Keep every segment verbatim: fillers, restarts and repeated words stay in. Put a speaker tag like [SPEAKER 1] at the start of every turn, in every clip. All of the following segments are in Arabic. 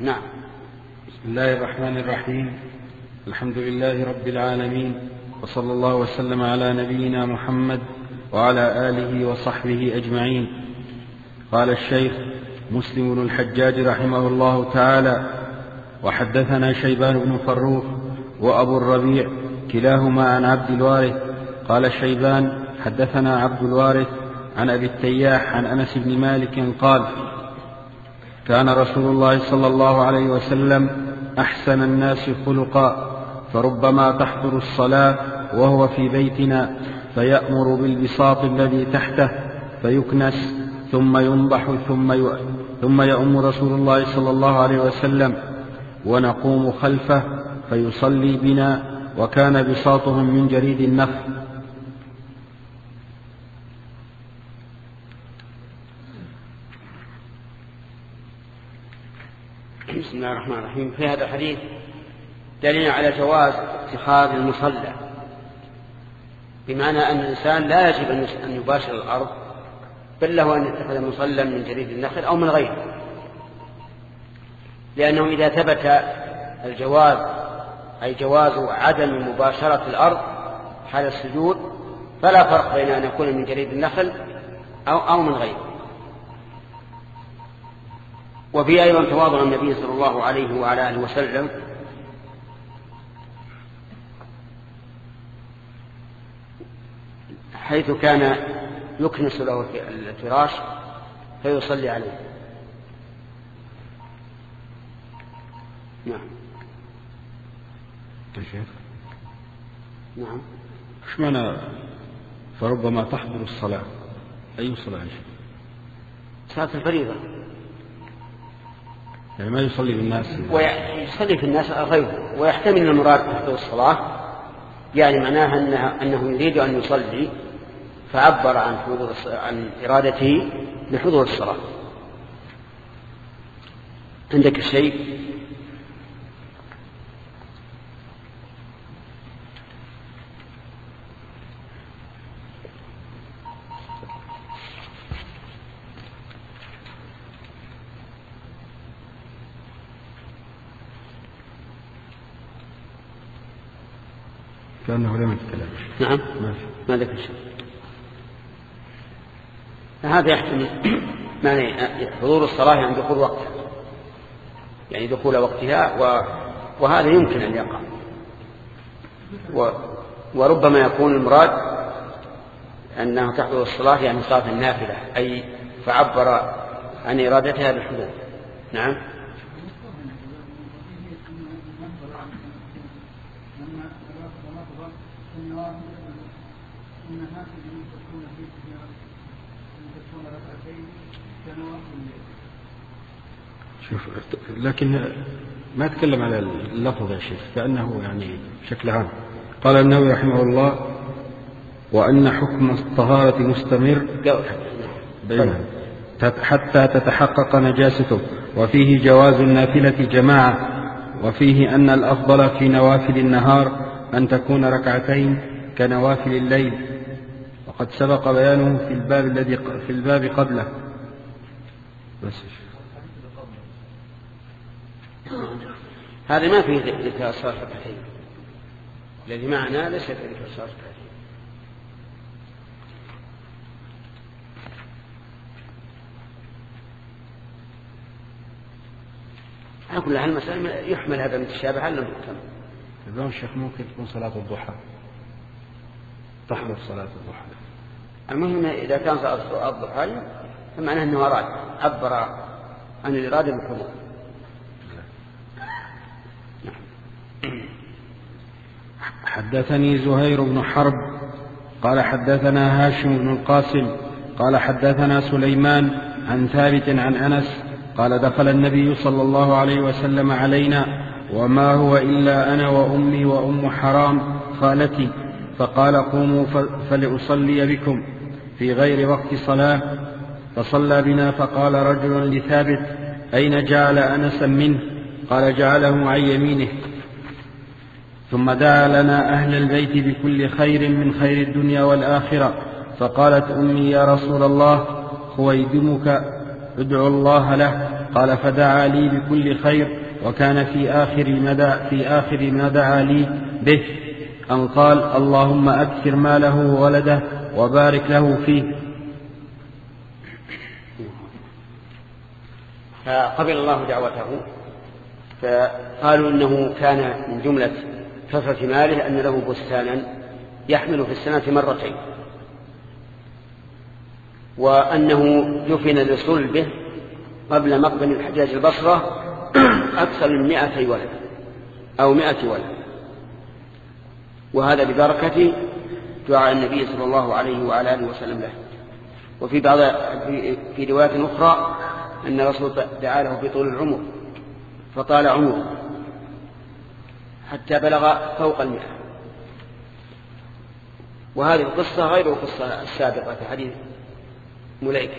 [SPEAKER 1] نعم.
[SPEAKER 2] بسم الله الرحمن الرحيم. الحمد لله رب العالمين، وصلى الله وسلم على نبينا محمد وعلى آله وصحبه أجمعين. قال الشيخ مسلم بن الحجاج رحمه الله تعالى: وحدثنا شيبان بن فروخ وأبو الربيع كلاهما عن عبد الوارث. قال شيبان: حدثنا عبد الوارث عن أبي التياح عن أنس بن مالك قال: كان رسول الله صلى الله عليه وسلم أحسن الناس خلقا، فربما تحضر الصلاة وهو في بيتنا فيأمر بالبساط الذي تحته فيكنس ثم ينضح ثم ثم يؤم رسول الله صلى الله عليه وسلم ونقوم خلفه فيصلي بنا، وكان بساطهم من جريد النخل.
[SPEAKER 1] بسم الله الرحمن الرحيم. في هذا الحديث دليل على جواز اتخاذ المصلى، بمعنى أن الإنسان لا يجب أن يباشر الأرض، بل له أن يتخذ مصلى من جريد النخل أو من غيره، لأنه إذا ثبت الجواز أي جواز عدم مباشرة الأرض حال السجود فلا فرق بين أن يكون من جريد النخل أو, أو من غيره. وفي أيضا تواضع النبي صلى الله عليه وعلى آله وسلم حيث كان يكنس له الفراش فيصلي عليه. نعم. نعم.
[SPEAKER 2] ايش معنى فربما تحضر الصلاة؟ أي صلاة؟
[SPEAKER 1] صلاة الفريضة،
[SPEAKER 2] يعني ما يصلي بالناس،
[SPEAKER 1] ويصلي في الناس غيره، ويحتمل المراد تحضر الصلاة يعني معناها أنه, أنه يريد أن يصلي فعبر عن حضور عن إرادته لحضور الصلاة. عندك شيء؟
[SPEAKER 2] كأنه لم يتكلم.
[SPEAKER 1] نعم. ما ذكر شيء. هذا يحتمل معنى حضور الصلاة يعني دخول وقتها، يعني دخول وقتها، و... وهذا يمكن أن يقع، و... وربما يكون المراد أنه تحضر الصلاة يعني صلاة النافلة، أي فعبر عن إرادتها بالحضور. نعم.
[SPEAKER 2] شوف، لكن ما تكلم على اللفظ يا شيخ، كأنه يعني بشكل عام. قال النووي رحمه الله: وأن حكم الطهارة مستمر بينها حتى تتحقق نجاسته، وفيه جواز النافلة جماعة، وفيه أن الأفضل في نوافل النهار أن تكون ركعتين كنوافل الليل، وقد سبق بيانه في الباب الذي في الباب قبله. بس
[SPEAKER 1] هذا ما فيه ذكر الصلاة ركعتين، الذي معنا ليس فيه ذكر الصلاة ركعتين. على كل حال المسألة يحمل هذا المتشابه على المحكم.
[SPEAKER 2] اليوم الشيخ ممكن تكون صلاة الضحى، تحضر صلاة الضحى.
[SPEAKER 1] المهم إذا كان صلاة الضحى فمعناه أنه أراد عبر عن الإرادة بالحضور.
[SPEAKER 2] حدثني زهير بن حرب قال حدثنا هاشم بن القاسم قال حدثنا سليمان عن ثابت عن أنس قال: دخل النبي صلى الله عليه وسلم علينا وما هو إلا أنا وأمي وأم حرام خالتي، فقال: قوموا فلأصلي بكم في غير وقت صلاة، فصلى بنا. فقال رجل لثابت: أين جعل أنسا منه؟ قال: جعله عن يمينه. ثم دعا لنا أهل البيت بكل خير من خير الدنيا والآخرة. فقالت أمي: يا رسول الله، خويدمك ادعو الله له. قال فدعا لي بكل خير، وكان في آخر ما دعا, في آخر ما دعا لي به أن قال اللهم أكثر ماله وولده وبارك له فيه.
[SPEAKER 1] فقبل الله دعوته، فقالوا إنه كان من جملة كثرة ماله أن له بستانا يحمل في السنة مرتين، وأنه دفن لصلبه قبل مقدم الحجاج البصرة أكثر من مائة ولد أو مائة ولد، وهذا ببركة دعاء النبي صلى الله عليه وعلى آله وسلم له. وفي بعض في رواية أخرى أن الرسول دعا له بطول العمر فطال عمره حتى بلغ فوق المئة. وهذه القصة غير القصة السابقة في حديث ملائكة.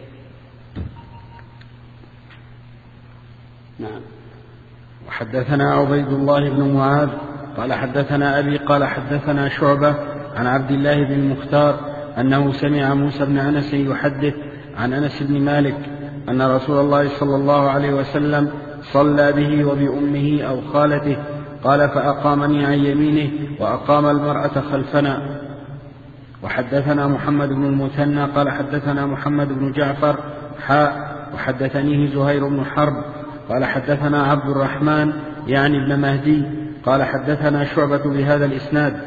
[SPEAKER 2] نعم. وحدثنا عبيد الله بن معاذ قال حدثنا أبي قال حدثنا شعبة عن عبد الله بن المختار أنه سمع موسى بن أنس يحدث عن أنس بن مالك أن رسول الله صلى الله عليه وسلم صلى به وبأمه أو خالته، قال فأقامني عن يمينه وأقام المرأة خلفنا. وحدثنا محمد بن المثنى قال حدثنا محمد بن جعفر حاء وحدثنيه زهير بن حرب قال حدثنا عبد الرحمن يعني ابن مهدي قال حدثنا شعبة بهذا الإسناد.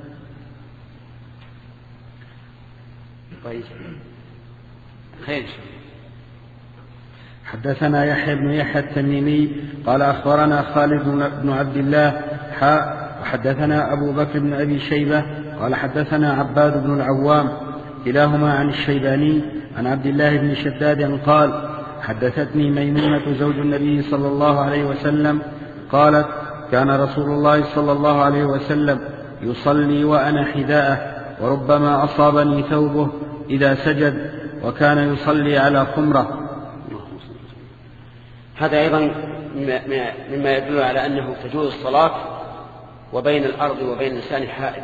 [SPEAKER 1] طيب خير.
[SPEAKER 2] حدثنا يحيى بن يحيى التميمي قال أخبرنا خالد بن عبد الله حاء وحدثنا أبو بكر بن أبي شيبة قال حدثنا عباد بن العوام كلاهما عن الشيباني عن عبد الله بن شداد قال حدثتني ميمونة زوج النبي صلى الله عليه وسلم قالت كان رسول الله صلى الله عليه وسلم يصلي وأنا حذاءه وربما أصابني ثوبه إذا سجد وكان يصلي على خمرة.
[SPEAKER 1] هذا أيضا مما يدل على أنه تجوز الصلاة وبين الأرض وبين الإنسان حائل.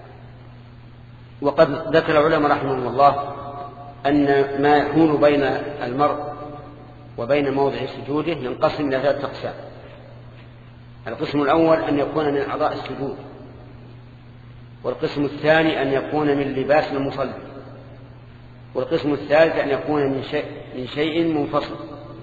[SPEAKER 1] وقد ذكر العلماء رحمهم الله أن ما يكون بين المرء وبين موضع سجوده ينقسم إلى ثلاثة أقسام. القسم الأول أن يكون من أعضاء السجود، والقسم الثاني أن يكون من لباس المصلي، والقسم الثالث أن يكون من شيء, من شيء منفصل.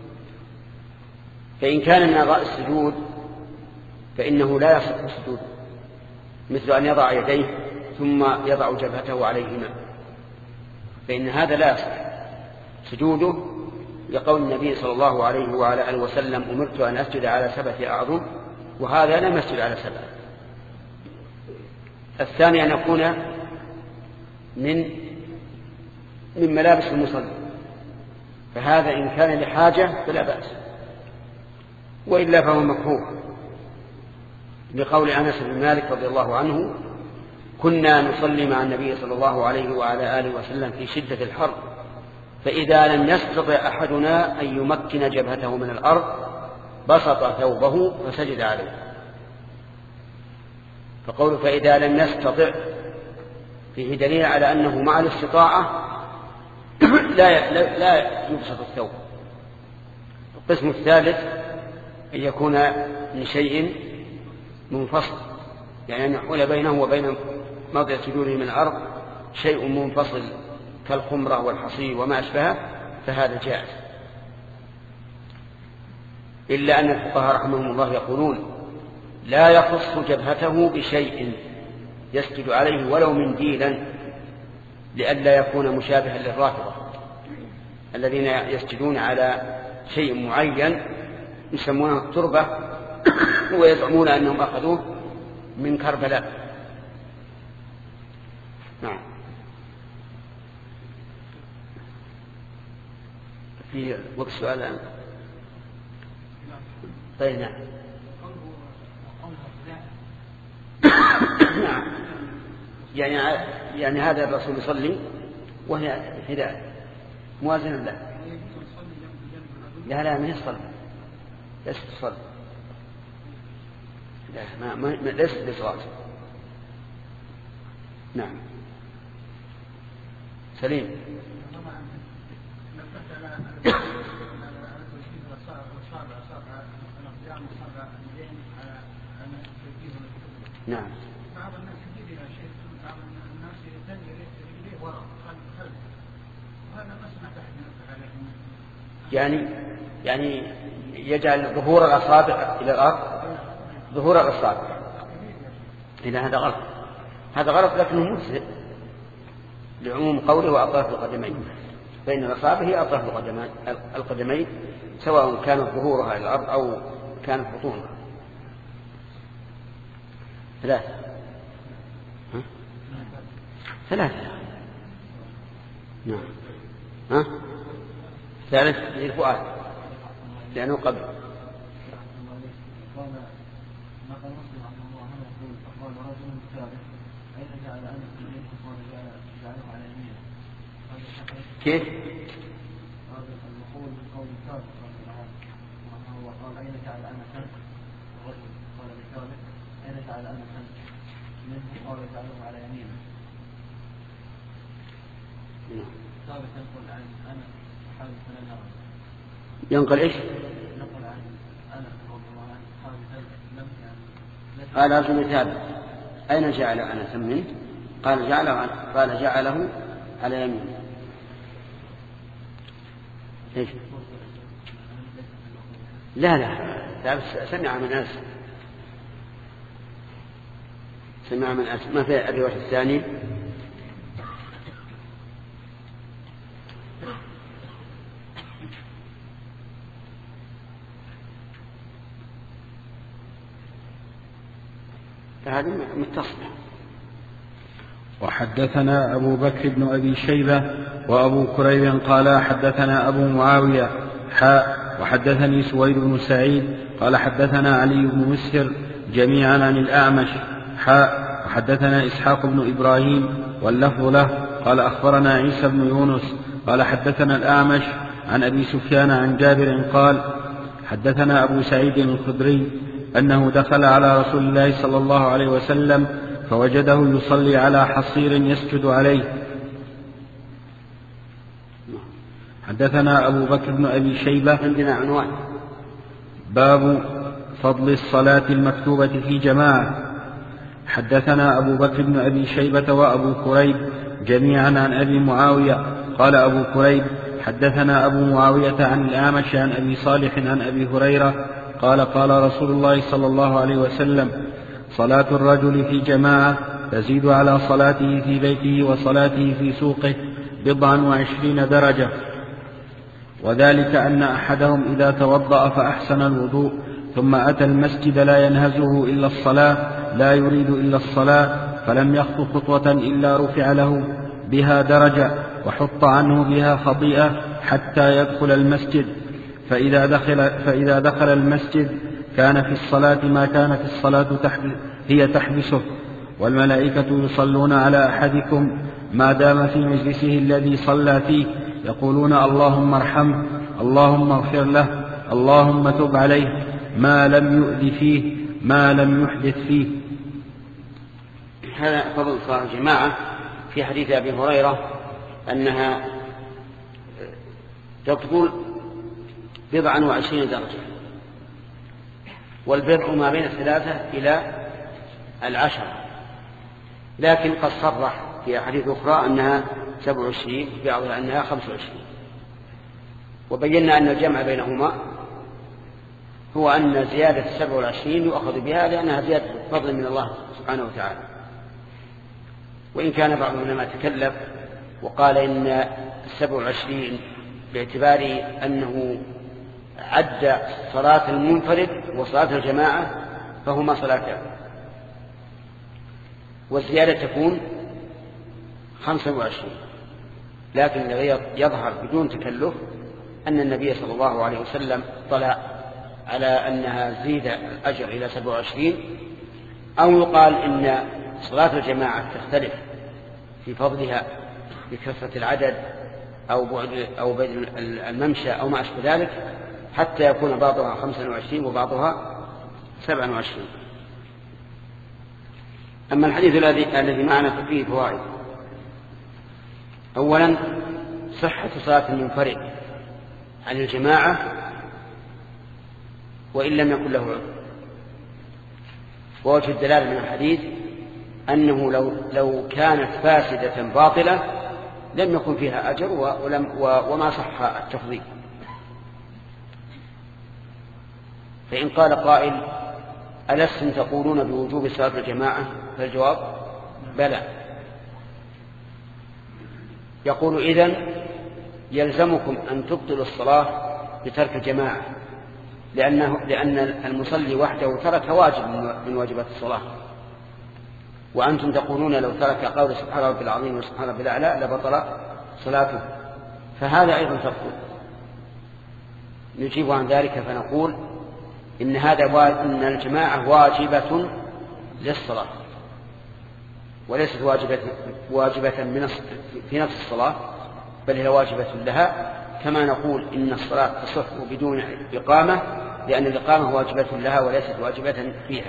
[SPEAKER 1] فإن كان من أعضاء السجود فإنه لا يصح السجود، مثل أن يضع يديه ثم يضع جبهته عليهما، فإن هذا لا يصح سجوده، لقول النبي صلى الله عليه وعلى آله وسلم أمرت أن أسجد على سبعة أعظم، وهذا لم يسجد على سبعة. الثاني أن يكون من من ملابس المصلي، فهذا إن كان لحاجة فلا بأس، وإلا فهو مكروه، لقول أنس بن مالك رضي الله عنه كنا نصلي مع النبي صلى الله عليه وعلى آله وسلم في شدة الحر، فإذا لم يستطع أحدنا أن يمكن جبهته من الأرض بسط ثوبه فسجد عليه. فقوله فإذا لم يستطع فيه دليل على أنه مع الاستطاعة لا لا يبسط الثوب. القسم الثالث أن يكون من شيء منفصل، يعني أن يحول بينه وبين موضع سجوده من الأرض شيء منفصل كالخمرة والحصير وما أشبهه، فهذا جائز. إلا أن الفقهاء رحمهم الله يقولون لا يخص جبهته بشيء يسجد عليه ولو منديلا، لئلا يكون مشابها للرافضة الذين يسجدون على شيء معين يسمونه التربة ويزعمون أنهم أخذوه من كربلاء. نعم. في وقت سؤال الآن. طيب نعم. نعم. يعني يعني هذا الرسول يصلي وهي هداية موازنة له. لا لا ما يصلي، ليس تصلي، لا ما ما ليس بصلاة. نعم. سليم. نعم.
[SPEAKER 3] بعض الناس يجي إلى شيء، بعض الناس يتجه إليه وراء خلف، وهذا ما سمعت أحد ينبه عليه.
[SPEAKER 1] يعني يعني يجعل ظهور الأصابع إلى الأرض، ظهور الأصابع إلى هذا غلط، هذا غلط لكنه مجزئ لعموم قوله وأطراف القدمين، فإن الأصابع هي أطراف القدمين سواء كانت ظهورها إلى الأرض أو كانت بطونها. ثلاثة ها؟ ثلاثة نعم. ها؟ ثالث للفؤاد لأنه قبل. كيف؟ ينقل ايش؟ قال لازم يتابع. أين جعل أنس منه؟ قال جعله قال جعله على يمينه. إيش؟ لا لا لا بس سمع من أنس، سمع من أنس ما في الرواية الثانية. فهذه متصلة.
[SPEAKER 2] وحدثنا أبو بكر بن أبي شيبة وأبو كريب قال حدثنا أبو معاوية حاء وحدثني سويد بن سعيد قال حدثنا علي بن مسهر جميعا عن الأعمش حاء وحدثنا إسحاق بن إبراهيم واللفظ له قال أخبرنا عيسى بن يونس قال حدثنا الأعمش عن أبي سفيان عن جابر قال حدثنا أبو سعيد الخدري أنه دخل على رسول الله صلى الله عليه وسلم فوجده يصلي على حصير يسجد عليه. حدثنا أبو بكر بن أبي شيبة.
[SPEAKER 1] عندنا عنوان
[SPEAKER 2] باب فضل الصلاة المكتوبة في جماعة. حدثنا أبو بكر بن أبي شيبة وأبو كريب جميعا عن أبي معاوية قال أبو كريب حدثنا أبو معاوية عن الأعمش عن أبي صالح عن أبي هريرة قال قال رسول الله صلى الله عليه وسلم صلاة الرجل في جماعة تزيد على صلاته في بيته وصلاته في سوقه بضعا وعشرين درجة، وذلك أن أحدهم إذا توضأ فأحسن الوضوء ثم أتى المسجد لا ينهزه إلا الصلاة لا يريد إلا الصلاة فلم يخطو خطوة إلا رفع له بها درجة وحط عنه بها خطيئة حتى يدخل المسجد، فإذا دخل, فإذا دخل المسجد كان في الصلاة ما كانت الصلاة هي تحبسه، والملائكة يصلون على أحدكم ما دام في مجلسه الذي صلى فيه يقولون اللهم ارحمه اللهم اغفر له اللهم تب عليه ما لم يؤذ فيه ما لم يحدث فيه.
[SPEAKER 1] هذا فضل صلاة الجماعة في حديث أبي هريرة أنها تطول بضعا وعشرين درجة، والبضع ما بين الثلاثة إلى العشرة، لكن قد صرح في حديث أخرى أنها سبع وعشرين بعضها أنها خمس وعشرين، وبينا أن الجمع بينهما هو أن زيادة السبع والعشرين يؤخذ بها لأنها زيادة فضل من الله سبحانه وتعالى. وإن كان بعض العلماء تكلف وقال إن السبع والعشرين باعتبار أنه عد صلاة المنفرد وصلاة الجماعة فهما صلاتان، والزيادة تكون خمسة وعشرين، لكن الذي يظهر بدون تكلف أن النبي صلى الله عليه وسلم طلع على أنها زيد الأجر إلى سبع وعشرين، أو يقال إن صلاة الجماعة تختلف في فضلها بكثرة العدد أو بعد أو بعد الممشى أو ما أشبه ذلك، حتى يكون بعضها خمسة وعشرين وبعضها سبع وعشرين. أما الحديث الذي الذي معنا فيه فوائد. أولا صحة صلاة المنفرد عن الجماعة وإن لم يكن له عذر، ووجه الدلالة من الحديث أنه لو, لو كانت فاسدة باطلة لم يكن فيها أجر ولم وما صح التفضيل. فإن قال قائل ألستم تقولون بوجوب صلاة الجماعة؟ فالجواب بلى. يقول إذن يلزمكم أن تبطلوا الصلاة بترك الجماعة، لأنه لأن المصلي وحده ترك واجب من واجبات الصلاة، وأنتم تقولون لو ترك قول سبحان ربي العظيم وسبحان ربي الأعلى لبطل صلاته، فهذا أيضا تبطل. نجيب عن ذلك فنقول إن هذا إن الجماعة واجبة للصلاة وليست واجبة واجبة من في نفس الصلاة، بل هي واجبة لها، كما نقول إن الصلاة تصح بدون إقامة، لأن الإقامة واجبة لها وليست واجبة فيها.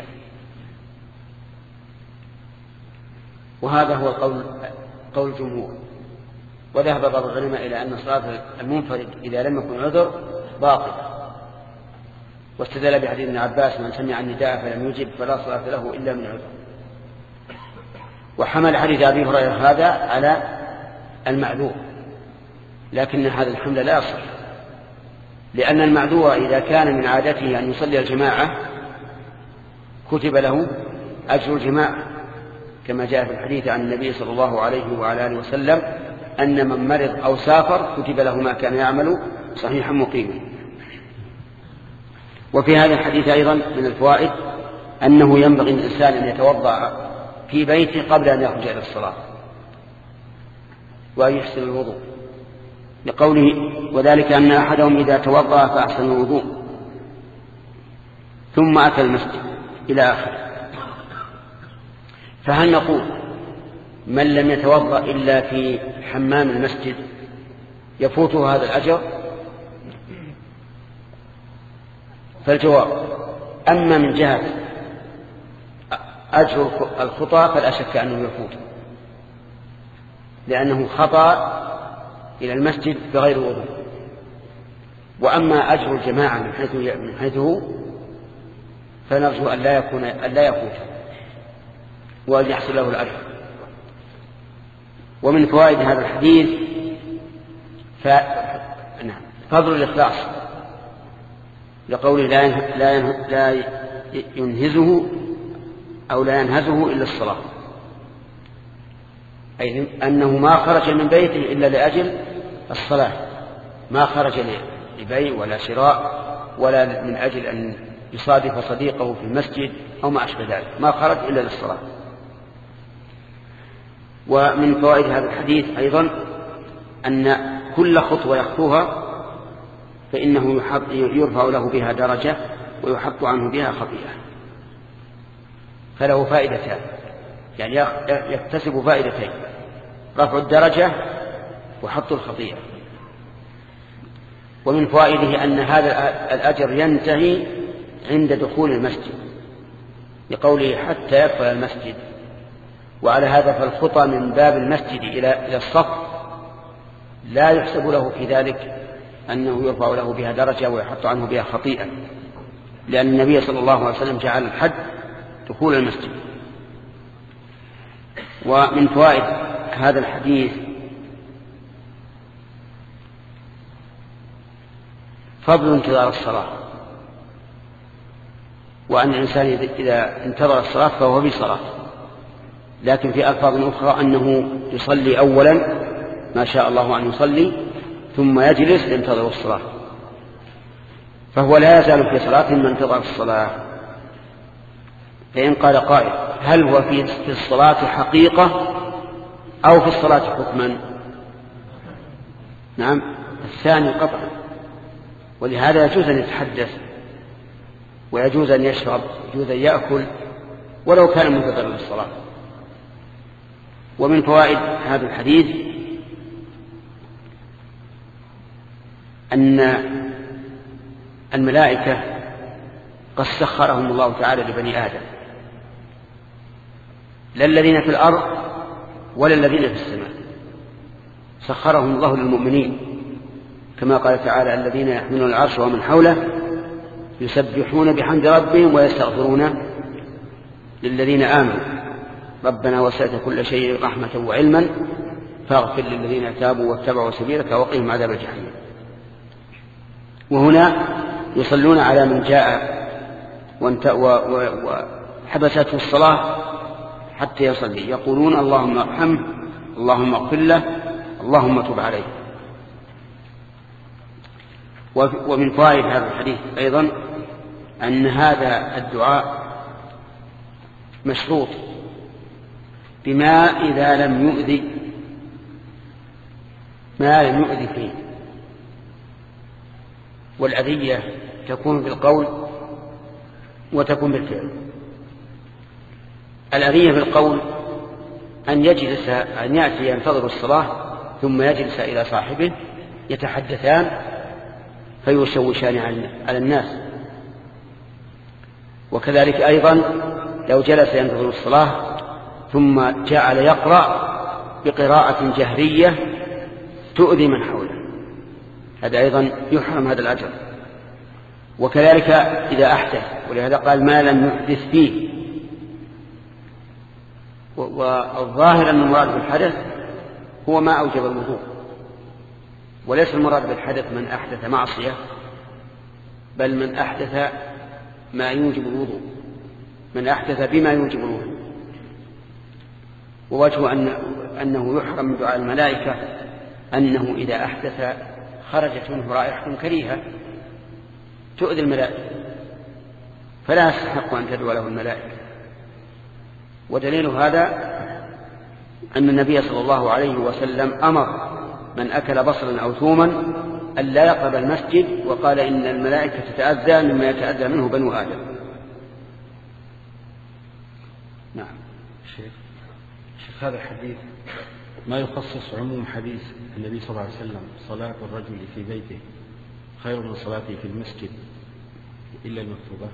[SPEAKER 1] وهذا هو قول قول الجمهور. وذهب بعض العلماء إلى أن صلاة المنفرد إذا لم يكن عذر باطلة، واستدل بحديث ابن عباس من سمع النداء فلم يجب فلا صلاة له إلا من عذر. وحمل حديث أبي هريرة هذا على المعذور، لكن هذا الحمل لا يصح، لأن المعذور إذا كان من عادته أن يصلي الجماعة كتب له أجر الجماعة، كما جاء في الحديث عن النبي صلى الله عليه وعلى آله وسلم أن من مرض أو سافر كتب له ما كان يعمل صحيحا مقيما. وفي هذا الحديث أيضا من الفوائد أنه ينبغي الإنسان أن يتوضأ في بيته قبل أن يخرج إلى الصلاة وأن يحسن الوضوء، لقوله وذلك أن أحدهم إذا توضأ فأحسن الوضوء ثم أتى المسجد إلى آخره. فهل نقول من لم يتوضأ إلا في حمام المسجد يفوته هذا الأجر؟ فالجواب أما من جهة أجر الخطأ فلا شك أنه يفوت، لأنه خطأ إلى المسجد بغير وضوء. وأما أجر الجماعة من حيث من حيثه فنرجو أن لا يكون أن لا يفوت وأن يحصل له الأجر. ومن فوائد هذا الحديث ف... نعم. فضل الإخلاص، لقوله لا ين... لا, ين... لا ينهزه أو لا ينهزه إلا الصلاة، أي أنه ما خرج من بيته إلا لأجل الصلاة، ما خرج لبيع ولا شراء ولا من أجل أن يصادف صديقه في المسجد أو ما أشبه ذلك، ما خرج إلا للصلاة. ومن فوائد هذا الحديث أيضا أن كل خطوة يخطوها فإنه يرفع له بها درجة ويحط عنه بها خطيئة، فله فائدتان، يعني يكتسب فائدتين: رفع الدرجة وحط الخطيئة. ومن فوائده أن هذا الأجر ينتهي عند دخول المسجد، لقوله حتى يدخل المسجد. وعلى هذا فالخطى من باب المسجد إلى الصف لا يحسب له في ذلك أنه يرفع له بها درجة ويحط عنه بها خطيئة، لأن النبي صلى الله عليه وسلم جعل الحد دخول المسجد. ومن فوائد هذا الحديث فضل انتظار الصلاة، وأن الإنسان إذا انتظر الصلاة فهو بصلاة، لكن في ألفاظ أخرى أنه يصلي أولا ما شاء الله أن يصلي ثم يجلس ينتظر الصلاة، فهو لا يزال في صلاة ما انتظر الصلاة. فإن قال قائل هل هو في الصلاة حقيقة أو في الصلاة حكما؟ نعم، الثاني قطعا، ولهذا يجوز أن يتحدث ويجوز أن يشرب، يجوز أن يأكل ولو كان منتظرا للصلاة. ومن فوائد هذا الحديث أن الملائكة قد سخرهم الله تعالى لبني آدم، لا الذين في الأرض ولا الذين في السماء، سخرهم الله للمؤمنين، كما قال تعالى الذين يحملون العرش ومن حوله يسبحون بحمد ربهم ويستغفرون للذين آمنوا ربنا وسعت كل شيء رحمة وعلما فاغفر للذين تابوا واتبعوا سبيلك وقهم عذاب الجحيم. وهنا يصلون على من جاء وحبسته الصلاة حتى يصلي، يقولون اللهم ارحمه اللهم اغفر له اللهم تب عليه. ومن فوائد هذا الحديث أيضا أن هذا الدعاء مشروط بما إذا لم يؤذي ما لم يؤذي فيه، والأذية تكون بالقول وتكون بالفعل. الأذية بالقول أن يجلس أن يأتي ينتظر الصلاة ثم يجلس إلى صاحبه يتحدثان فيشوشان على الناس. وكذلك أيضا لو جلس ينتظر الصلاة ثم جعل يقرأ بقراءة جهرية تؤذي من حوله، هذا أيضا يحرم هذا الأجر. وكذلك إذا أحدث، ولهذا قال ما لم يحدث فيه. والظاهر أن المراد بالحدث هو ما أوجب الوضوء، وليس المراد بالحدث من أحدث معصية، بل من أحدث ما يوجب الوضوء، من أحدث بما يوجب الوضوء. ووجه أن أنه يحرم من دعاء الملائكة أنه إذا أحدث خرجت منه رائحة كريهة تؤذي الملائكة، فلا يستحق أن تدعو له الملائكة. ودليل هذا أن النبي صلى الله عليه وسلم أمر من أكل بصلا أو ثوما أن لا يقرب المسجد، وقال إن الملائكة تتأذى مما يتأذى منه بنو آدم.
[SPEAKER 2] نعم. شيخ شيخ هذا الحديث ما يخصص عموم حديث النبي صلى الله عليه وسلم صلاة الرجل في بيته خير من صلاته في المسجد إلا المكتوبة،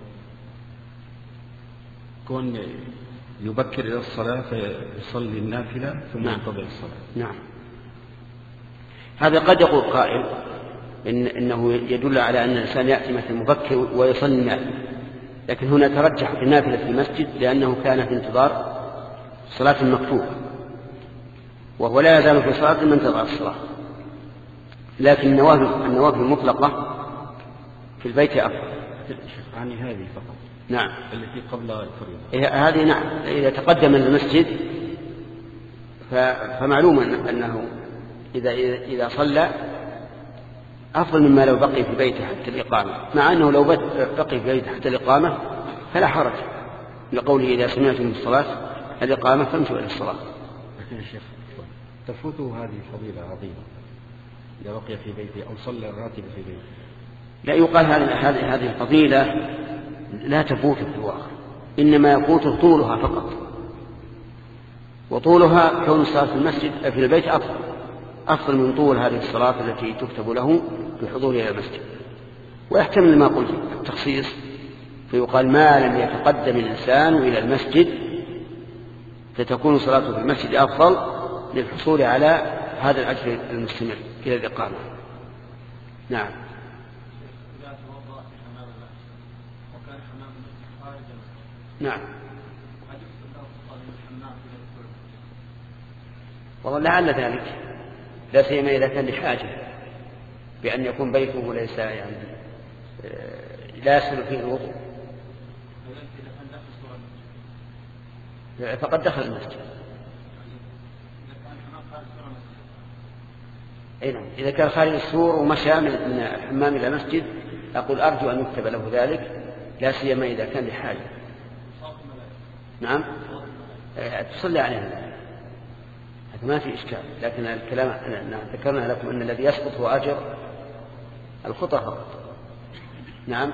[SPEAKER 2] كون يبكر إلى الصلاة فيصلي النافلة ثم
[SPEAKER 1] نعم.
[SPEAKER 2] ينتظر الصلاة.
[SPEAKER 1] نعم. هذا قد يقول قائل إن إنه يدل على أن الإنسان يأتي مثل مبكر ويصلي النافلة، لكن هنا ترجح في النافلة في المسجد لأنه كان في انتظار صلاة المكتوبة، وهو لا يزال في صلاة من انتظر الصلاة. لكن النوافل النوافل المطلقة في البيت أفضل.
[SPEAKER 2] يعني هذه فقط.
[SPEAKER 1] نعم.
[SPEAKER 2] التي قبل الفريضة.
[SPEAKER 1] هذه نعم. إذا تقدم المسجد فمعلوم أنه إذا إذا صلى أفضل مما لو بقي في بيته حتى الإقامة، مع أنه لو بقي في بيته حتى الإقامة فلا حرج، لقوله إذا سمعتم الصلاة الإقامة فامشوا إلى الصلاة.
[SPEAKER 2] لكن يا شيخ تفوته هذه فضيلة عظيمة إذا بقي في بيته أو صلى الراتب في بيته.
[SPEAKER 1] لا يقال هذه هذه الفضيلة لا تفوته في الواقع، إنما يفوته طولها فقط، وطولها كون الصلاة في المسجد في البيت أفضل أفضل من طول هذه الصلاة التي تكتب له بحضوره إلى المسجد. ويحتمل ما قلت التخصيص، فيقال ما لم يتقدم الإنسان إلى المسجد فتكون صلاته في المسجد أفضل للحصول على هذا الأجر المستمر إلى الإقامة. نعم. نعم. والله لعل ذلك، لا سيما إذا كان لحاجة بأن يكون بيته ليس يعني لا يسهل فيه الوضوء، فقد دخل المسجد. أيضا إذا كان خارج السور ومشى من الحمام إلى المسجد أقول أرجو أن يكتب له ذلك، لا سيما إذا كان لحاجة. نعم. تصلي عليه هذا ما في إشكال، لكن الكلام ذكرنا لكم أن الذي يسقط هو أجر الخطى فقط. نعم.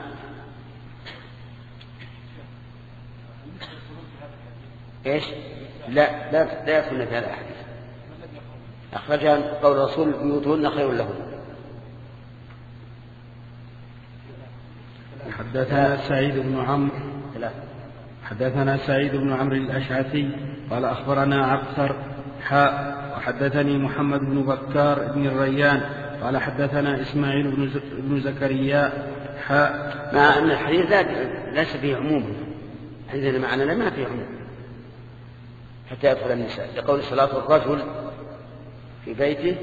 [SPEAKER 1] إيش؟ لا لا لا يدخلن في هذا الحديث، أخرجها قول الرسول بيوتهن خير لهم.
[SPEAKER 2] حدثنا سعيد بن عمرو حدثنا سعيد بن عمرو الأشعثي قال أخبرنا عبثر حاء وحدثني محمد بن بكار بن الريان قال حدثنا إسماعيل بن زكريا حاء.
[SPEAKER 1] مع أن الحديث ليس فيه عموم، عندنا معنى ما في عموم حتى يدخل النساء، لقول صلاة الرجل في بيته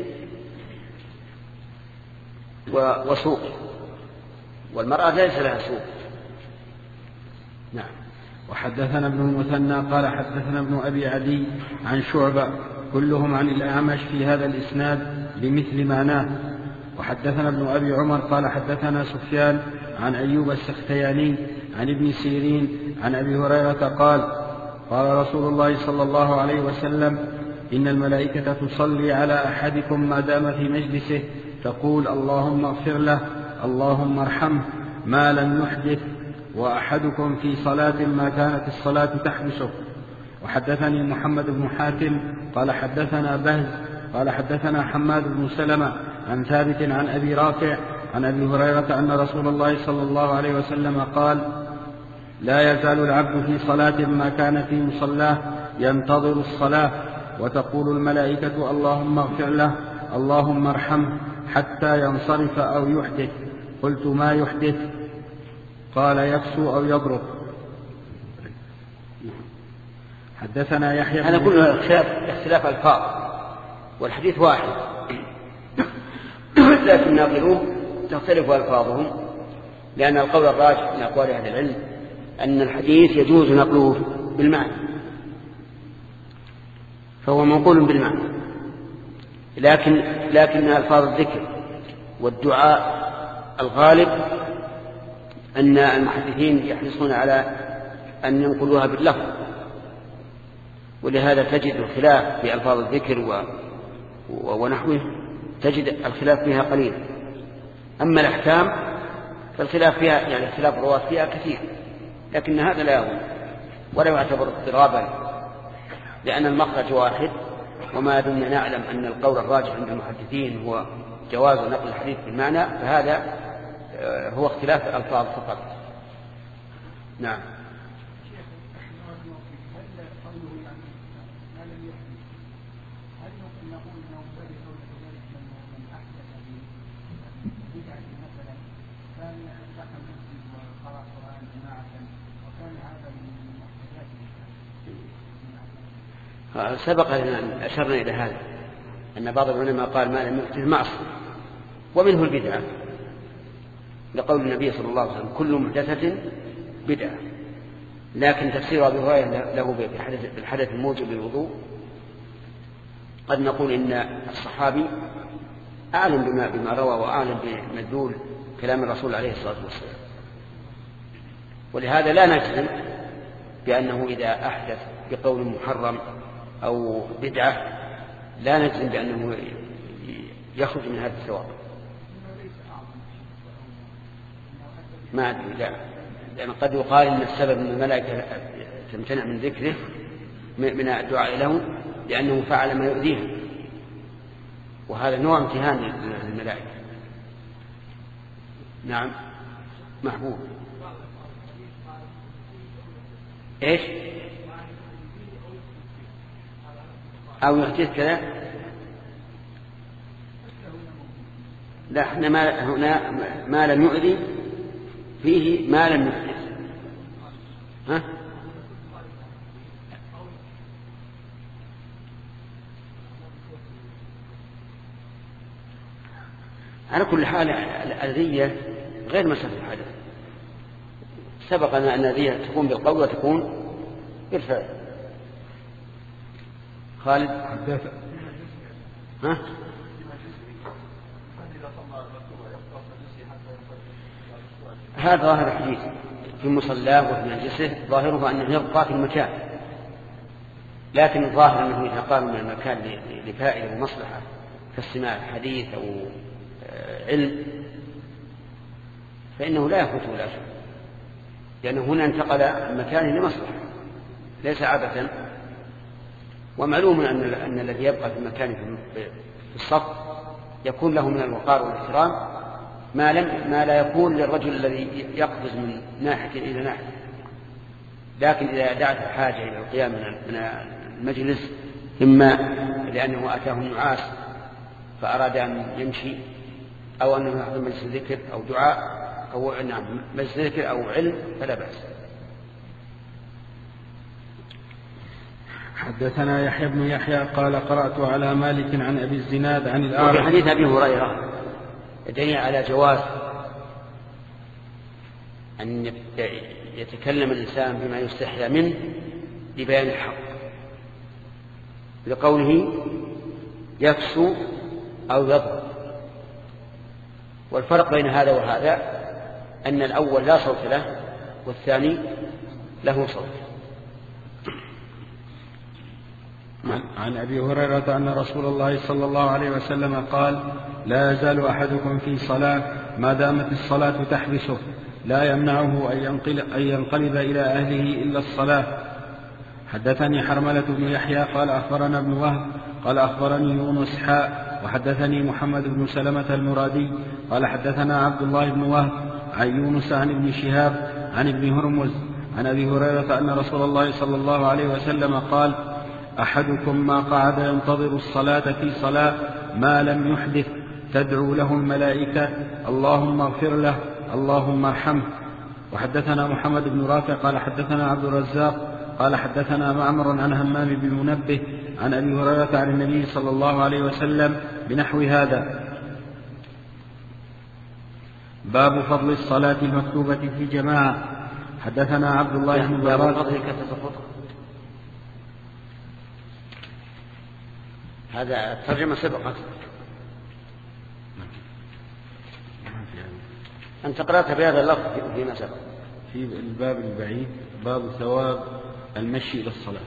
[SPEAKER 1] وسوقه، والمرأة ليس لها سوق.
[SPEAKER 2] نعم. وحدثنا ابن المثنى قال حدثنا ابن أبي عدي عن شعبة كلهم عن الأعمش في هذا الإسناد بمثل معناه. وحدثنا ابن أبي عمر قال حدثنا سفيان عن أيوب السختياني عن ابن سيرين عن أبي هريرة قال قال رسول الله صلى الله عليه وسلم إن الملائكة تصلي على أحدكم ما دام في مجلسه تقول اللهم اغفر له اللهم ارحمه ما لم يحدث، وأحدكم في صلاة ما كانت الصلاة تحبسه. وحدثني محمد بن حاتم قال حدثنا بهز قال حدثنا حماد بن سلمة عن ثابت عن أبي رافع عن أبي هريرة أن رسول الله صلى الله عليه وسلم قال لا يزال العبد في صلاة ما كان في مصلاه ينتظر الصلاة وتقول الملائكة اللهم اغفر له اللهم ارحمه حتى ينصرف أو يحدث. قلت ما يحدث؟ قال يكسو أو يبرك. حدثنا يحيى
[SPEAKER 1] هذا كله اختلاف الفاظ والحديث واحد لكن ناقلوه تختلف ألفاظهم، لأن القول الراجح من أقوال أهل العلم أن الحديث يجوز نقله بالمعنى، فهو منقول بالمعنى، لكن لكن ألفاظ الذكر والدعاء الغالب أن المحدثين يحرصون على أن ينقلوها باللفظ، ولهذا تجد الخلاف في ألفاظ الذكر و... ونحوه تجد الخلاف فيها قليل. أما الأحكام فالخلاف فيها يعني اختلاف الرواة فيها كثير، لكن هذا لا يهم ولا يعتبر اضطرابا، لأن المخرج واحد. وما دمنا نعلم أن القول الراجح عند المحدثين هو جواز نقل الحديث بالمعنى، فهذا هو اختلاف الألفاظ فقط. نعم. سبق لنا أشرنا إلى هذا أن بعض العلماء قال ما لم يحدث معصية، ومنه البدعة، لقول النبي صلى الله عليه وسلم كل محدثة بدعة. لكن تفسير أبي هريرة له بالحدث الموجب للوضوء قد نقول إن الصحابي أعلم بما, بما روى وأعلم بمدلول كلام الرسول عليه الصلاة والسلام، ولهذا لا نجزم بأنه إذا أحدث بقول محرم أو بدعة لا نجزم بأنه يخرج من هذا الثواب. ما أدري، لا، لأن قد يقال إن السبب أن الملائكة تمتنع من ذكره من الدعاء له لأنه فعل ما يؤذيها، وهذا نوع امتهان للملائكة. نعم. محبوب. إيش؟ أو يحدث كذا؟ لا، احنا ما هنا ما لم يؤذي فيه ما لم يحدث. ها؟ على كل حال الأذية غير مسألة الحدث. سبقنا أن الأذية تكون بالقول وتكون بالفعل. خالد. ها؟ هذا ظاهر الحديث في مصلاه وفي مجلسه، ظاهره أنه يبقى في المكان، لكن الظاهر أنه إذا قام من المكان لفائدة ومصلحة كاستماع حديث أو علم فإنه لا يفوته لا شيء، لأنه هنا انتقل المكان لمصلحة ليس عبثا. ومعلوم أن, أن الذي يبقى في المكان في الصف يكون له من الوقار والاحترام ما, لم ما لا يكون للرجل الذي يقفز من ناحية إلى ناحية. لكن إذا دعت الحاجة إلى القيام من المجلس إما لأنه أتاه النعاس فأراد أن يمشي أو أنه يحضر مجلس ذكر أو دعاء أو نعم مجلس ذكر أو علم فلا بأس.
[SPEAKER 2] حدثنا يحيى بن يحيى قال قرأت على مالك عن أبي الزناد عن الأعرج.
[SPEAKER 1] وفي حديث أبي هريرة يدل على جواز أن يتكلم الإنسان بما يستحيا منه لبيان الحق، لقوله يكسو أو يضرب. والفرق بين هذا وهذا أن الأول لا صوت له والثاني له صوت.
[SPEAKER 2] عن أبي هريرة أن رسول الله صلى الله عليه وسلم قال: لا يزال أحدكم في صلاة ما دامت الصلاة تحبسه لا يمنعه أن ينقلب إلى أهله إلا الصلاة. حدثني حرملة بن يحيى قال أخبرنا ابن وهب قال أخبرني يونس حاء وحدثني محمد بن سلمة المرادي قال حدثنا عبد الله بن وهب عن يونس عن ابن شهاب عن ابن هرمز عن أبي هريرة أن رسول الله صلى الله عليه وسلم قال: أحدكم ما قعد ينتظر الصلاة في صلاة ما لم يحدث تدعو له الملائكة اللهم اغفر له اللهم ارحمه. وحدثنا محمد بن رافع قال حدثنا عبد الرزاق قال حدثنا معمر عن همام بن منبه عن أبي هريرة عن النبي صلى الله عليه وسلم بنحو هذا. باب فضل الصلاة المكتوبة في جماعة. حدثنا عبد الله بن براد.
[SPEAKER 1] هذا الترجمة سبقت، أنت قرأت بهذا اللفظ فيما سبق.
[SPEAKER 2] في الباب البعيد باب ثواب المشي إلى الصلاة.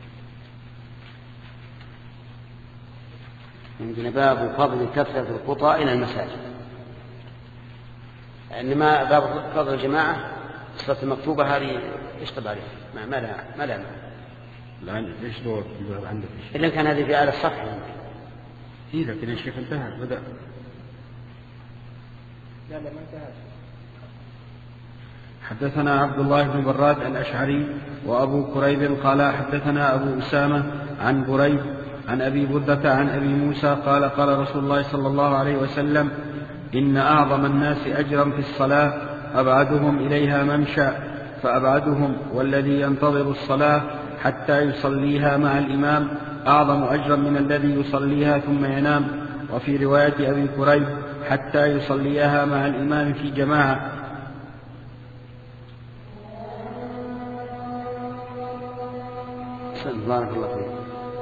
[SPEAKER 1] عندنا باب فضل كثرة الخطى إلى المساجد، إنما باب فضل الجماعة الصلاة المكتوبة هذه إيش طبعا ما ما لها ما لها
[SPEAKER 2] الآن ليش دور عندك؟
[SPEAKER 1] إلا كان هذه في أعلى الصفحة.
[SPEAKER 2] إيه لكن يا شيخ انتهى بدأ.
[SPEAKER 3] لا لا ما انتهى.
[SPEAKER 2] حدثنا عبد الله بن براد الأشعري وأبو كريب قال حدثنا أبو أسامة عن بريد عن أبي بردة عن أبي موسى قال قال رسول الله صلى الله عليه وسلم: إن أعظم الناس أجرا في الصلاة أبعدهم إليها ممشى، فأبعدهم والذي ينتظر الصلاة حتى يصليها مع الإمام أعظم أجرا من الذي يصليها ثم ينام. وفي رواية أبي كريب: حتى يصليها مع الإمام في جماعة.
[SPEAKER 1] بارك الله فيك.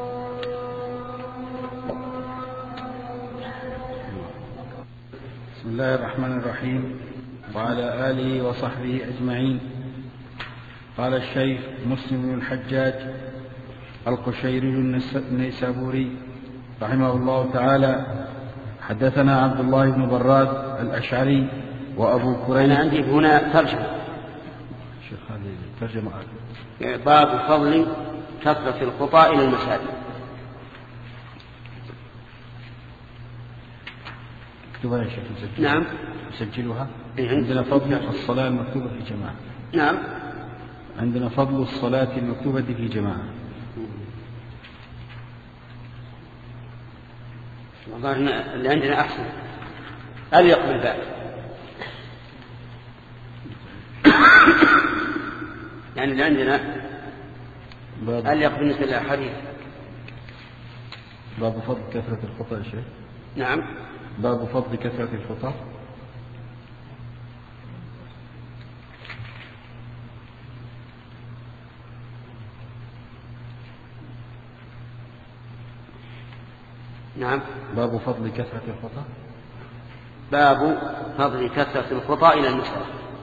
[SPEAKER 2] بسم الله الرحمن الرحيم وعلى آله وصحبه أجمعين. قال الشيخ مسلم بن الحجاج القشيري النيسابوري رحمه الله تعالى: حدثنا عبد الله بن براد الأشعري وأبو كريب.
[SPEAKER 1] أنا عندي هنا ترجمة.
[SPEAKER 2] شيخ هذه ترجمة
[SPEAKER 1] باب فضل كثرة الخطى إلى المساجد.
[SPEAKER 2] اكتبها يا شيخ نسجل.
[SPEAKER 1] نعم
[SPEAKER 2] نسجلها.
[SPEAKER 1] إيه؟
[SPEAKER 2] عندنا فضل الصلاة المكتوبة في جماعة.
[SPEAKER 1] نعم
[SPEAKER 2] عندنا فضل الصلاة المكتوبة في جماعة.
[SPEAKER 1] والله اللي عندنا أحسن أليق بالباب. يعني اللي عندنا أليق بالنسبة للأحاديث.
[SPEAKER 2] باب فضل كثرة الخطأ يا شيخ.
[SPEAKER 1] نعم
[SPEAKER 2] باب فضل كثرة الخطأ.
[SPEAKER 1] نعم
[SPEAKER 2] باب فضل كثرة الخطأ.
[SPEAKER 1] باب فضل كثرة الخطأ إلى المساجد.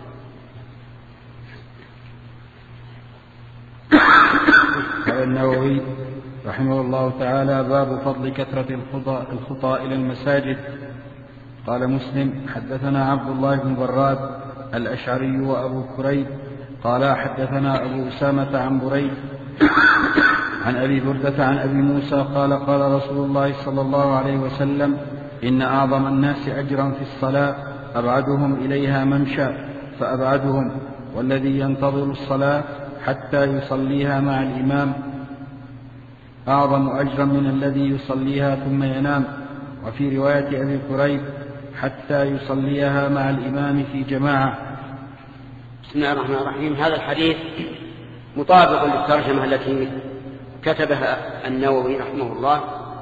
[SPEAKER 2] قال النووي رحمه الله تعالى: باب فضل كثرة الخطأ, الخطأ إلى المساجد. قال مسلم: حدثنا عبد الله بن براد الأشعري وأبو كريب قال حدثنا أبو أسامة عن بريد عن أبي بردة عن أبي موسى قال قال رسول الله صلى الله عليه وسلم: إن أعظم الناس أجرا في الصلاة أبعدهم إليها ممشى، فأبعدهم والذي ينتظر الصلاة حتى يصليها مع الإمام أعظم أجرا من الذي يصليها ثم ينام. وفي رواية أبي كريب: حتى يصليها مع الإمام في جماعة.
[SPEAKER 1] بسم الله الرحمن الرحيم. هذا الحديث مطابق للترجمة التي كتبها النووي رحمه الله،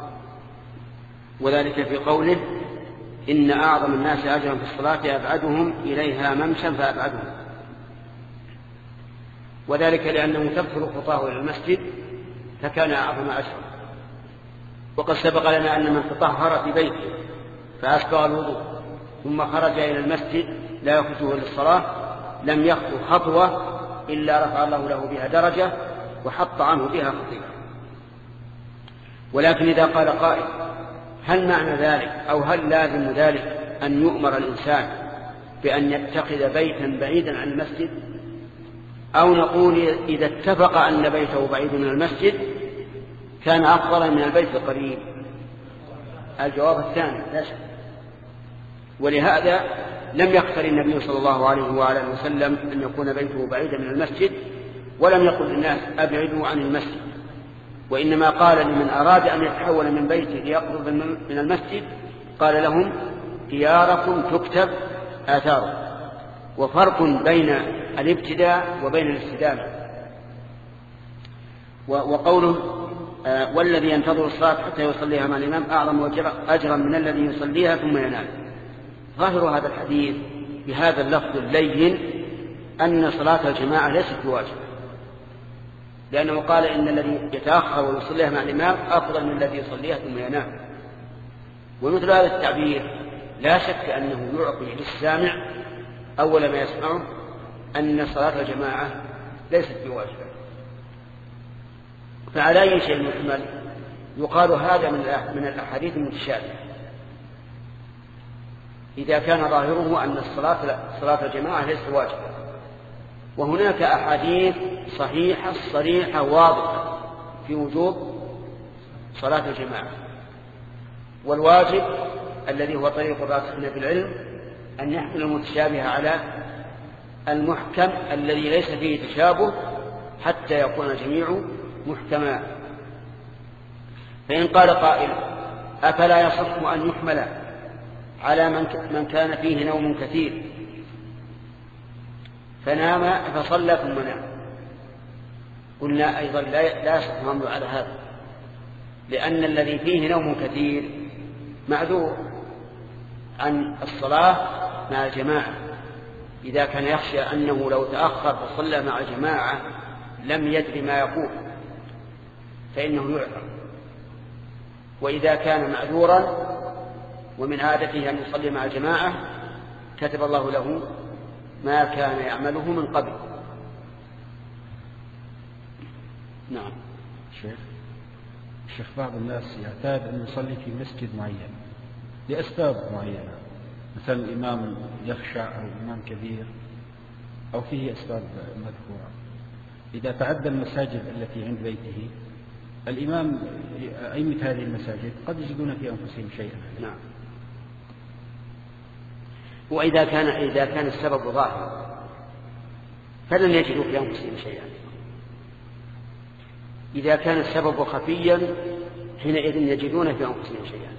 [SPEAKER 1] وذلك في قوله: إن أعظم الناس أجرا في الصلاة أبعدهم إليها ممشا فأبعدهم، وذلك لأنه تكثر خطاه إلى المسجد فكان أعظم أجرا. وقد سبق لنا أن من تطهر في بيته فأسبغ الوضوء ثم خرج إلى المسجد لا يخرجه للصلاة لم يخطو خطوة إلا رفع الله له بها درجة وحط عنه بها خطيئة. ولكن إذا قال قائل: هل معنى ذلك أو هل لازم ذلك أن يؤمر الإنسان بأن يتخذ بيتا بعيدا عن المسجد، أو نقول إذا اتفق أن بيته بعيد من المسجد كان أفضل من البيت القريب؟ الجواب الثاني لا شك. ولهذا لم يختر النبي صلى الله عليه وآله وسلم أن يكون بيته بعيدا من المسجد، ولم يقل للناس أبعدوا عن المسجد، وإنما قال لمن أراد أن يتحول من بيته ليقرب من المسجد قال لهم: دياركم تكتب آثاركم. وفرق بين الابتداء وبين الاستدامة. وقوله: والذي ينتظر الصلاة حتى يصليها مع الإمام أعظم أجرا من الذي يصليها ثم ينام. ظاهر هذا الحديث بهذا اللفظ اللين أن صلاة الجماعة ليست بواجبة، لأنه قال إن الذي يتأخر ويصليها مع الإمام أفضل من الذي يصليها ثم ينام. ومثل هذا التعبير لا شك أنه يعطي للسامع أول ما يسمعه أن صلاة الجماعة ليست بواجبة. فعلى أي شيء محمل يقال هذا من الأحاديث المتشابهة إذا كان ظاهره أن الصلاة صلاة الجماعة ليست واجبة. وهناك أحاديث صحيحة صريحة واضحة في وجوب صلاة الجماعة. والواجب الذي هو طريق الراسخين في العلم أن يحمل المتشابه على المحكم الذي ليس فيه تشابه حتى يكون الجميع محكما. فإن قال قائل: أفلا يصح أن يحمل على من كان فيه نوم كثير فنام فصلى ثم نام؟ قلنا أيضا لا يصح الحمل على هذا، لأن الذي فيه نوم كثير معذور عن الصلاة مع الجماعة. إذا كان يخشى أنه لو تأخر فصلى مع الجماعة لم يدري ما يقول فإنه يعذر. وإذا كان معذورا ومن عادته أن يصلي مع الجماعة كتب الله له ما كان يعمله من قبل. نعم.
[SPEAKER 2] شيخ الشيخ بعض الناس يعتاد أن يصلي في مسجد معين لأسباب معينة، مثلا الإمام يخشى أو الإمام كبير أو فيه أسباب مذكورة. إذا تعدى المساجد التي عند بيته الإمام أئمة هذه المساجد قد يجدون في أنفسهم شيئا.
[SPEAKER 1] نعم. وإذا كان إذا كان السبب ظاهر فلن يجدوا في أنفسهم شيئا. إذا كان السبب خفيا حينئذ يجدون في أنفسهم شيئا.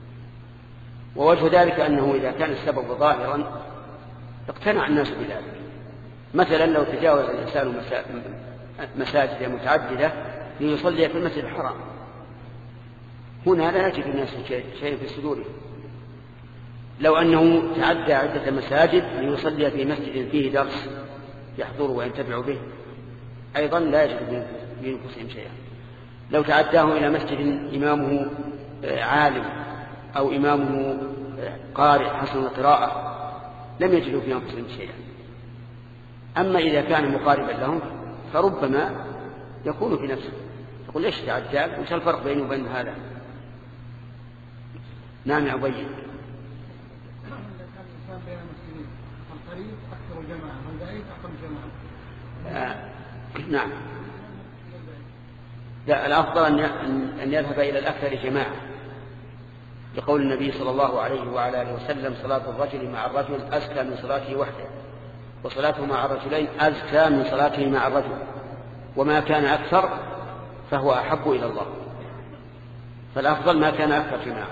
[SPEAKER 1] ووجه ذلك أنه إذا كان السبب ظاهرا اقتنع الناس بذلك. مثلا لو تجاوز الإنسان مساجد متعددة ليصلي في المسجد الحرام، هنا لا يجد الناس شيء في صدورهم. لو أنه تعدى عدة مساجد ليصلي في مسجد فيه درس يحضره وينتفع به أيضا لا يجد في أنفسهم شيئا. لو تعداه إلى مسجد إمامه عالم أو إمامه قارئ حسن القراءة لم يجدوا في أنفسهم شيئا. أما إذا كان مقاربا لهم فربما يكون في نفسه يقول: ليش تعداك؟ وش الفرق بيني وبين هذا؟ نعم يا أبي.
[SPEAKER 3] القريب أكثر جماعة والبعيد أقل جماعة.
[SPEAKER 1] آه. نعم. لا، الأفضل أن يذهب إلى الأكثر جماعة، لقول النبي صلى الله عليه وعلى آله وسلم: صلاة الرجل مع الرجل أزكى من صلاته وحده، وصلاته مع الرجلين أزكى من صلاته مع الرجل، وما كان أكثر فهو أحب إلى الله. فالأفضل ما كان أكثر جماعة.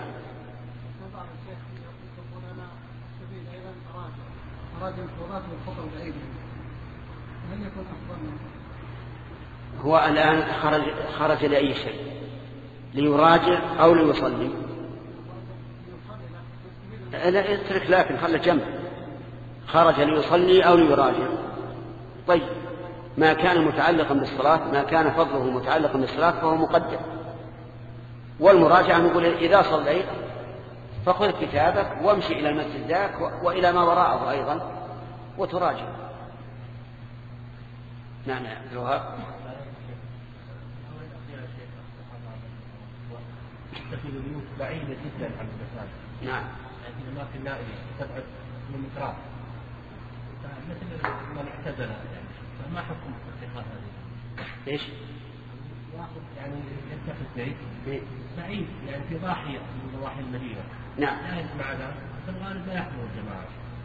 [SPEAKER 1] هو الآن خرج, خرج لأي شيء، ليراجع أو ليصلي؟ لا اترك، لكن خلى جنب. خرج ليصلي أو ليراجع. طيب ما كان متعلقا بالصلاة، ما كان فضله متعلقا بالصلاة فهو مقدم. والمراجعة نقول إذا صليت فخذ كتابك وامشي إلى المسجد ذاك وإلى ما وراءه أيضا وتراجع. نعم يا عبد الوهاب.
[SPEAKER 4] تكون البيوت بعيدة جدا عن المساجد.
[SPEAKER 1] نعم.
[SPEAKER 4] يعني الأماكن نائية تبعد من مترات. مثل من اعتزل يعني ما حكم اتخاذ هذه؟
[SPEAKER 1] ايش؟
[SPEAKER 4] واحد يعني يتخذ بيت بعيد يعني في ضاحية من ضواحي المدينة.
[SPEAKER 1] نعم.
[SPEAKER 4] لا يجمع ذا، في الغالب لا يحضر الجماعة.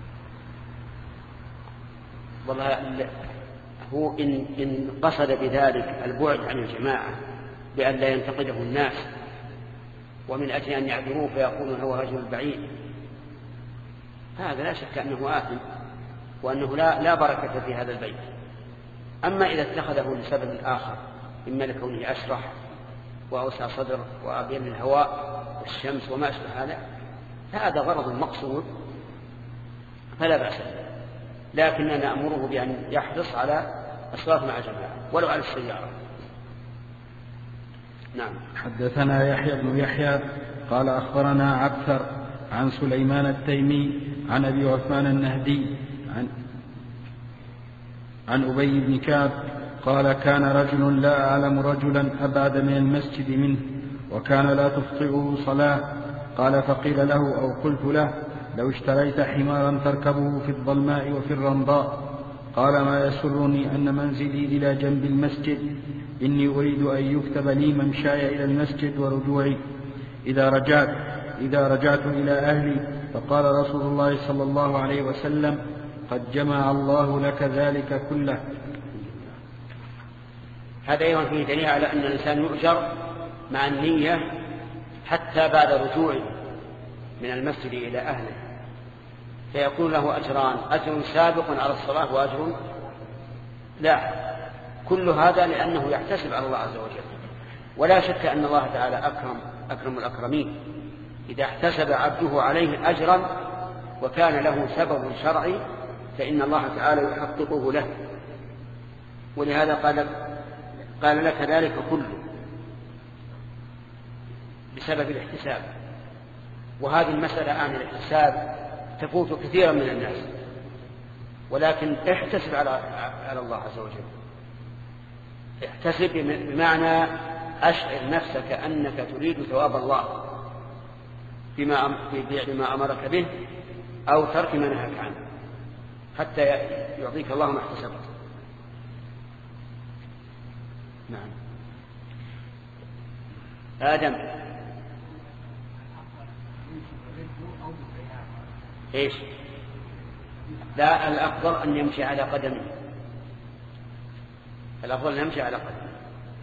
[SPEAKER 1] والله هو إن إن قصد بذلك البعد عن الجماعة بأن لا ينتقده الناس ومن أجل أن يعذروه فيقولون هو رجل بعيد، هذا لا شك أنه آثم وأنه لا, لا بركة في هذا البيت. أما إذا اتخذه لسبب آخر إما لكونه أشرح وأوسع صدر وأبين الهواء والشمس وما أشبه هذا، هذا غرض مقصود فلا بأس به، لكننا نأمره بأن يحرص على الصلاة مع الجماعة ولو على السيارة. نعم.
[SPEAKER 2] حدثنا يحيى بن يحيى قال أخبرنا عبثر عن سليمان التيمي عن أبي عثمان النهدي عن, عن أبي بن كعب قال كان رجل لا أعلم رجلا أبعد من المسجد منه وكان لا تفطئه صلاة. قال فقيل له أو قلت له لو اشتريت حمارا تركبه في الظلماء وفي الرمضاء. قال ما يسرني أن منزلي إلى جنب المسجد، إني أريد أن يكتب لي ممشاي إلى المسجد ورجوعي إذا رجعت إذا رجعت إلى أهلي. فقال رسول الله صلى الله عليه وسلم قد جمع الله لك ذلك كله.
[SPEAKER 1] هذا أيضا فيه دليل على أن الإنسان يؤجر مع النية حتى بعد رجوعه من المسجد إلى أهله، فيكون له أجران، أجر سابق على الصلاة وأجر لا. كل هذا لأنه يحتسب على الله عز وجل، ولا شك أن الله تعالى أكرم أكرم الأكرمين إذا احتسب عبده عليه أجرا وكان له سبب شرعي فإن الله تعالى يحققه له. ولهذا قال قال لك ذلك كله بسبب الاحتساب. وهذه المسألة عن الاحتساب تفوت كثيرا من الناس، ولكن احتسب على على الله عز وجل. احتسب بمعنى أشعر نفسك أنك تريد ثواب الله بما بفعل ما أمرك به أو ترك ما نهاك عنه حتى يعطيك الله ما احتسبت. نعم. آدم إيش؟ لا، الأفضل أن يمشي على قدمه، الأفضل أن يمشي على قدمه.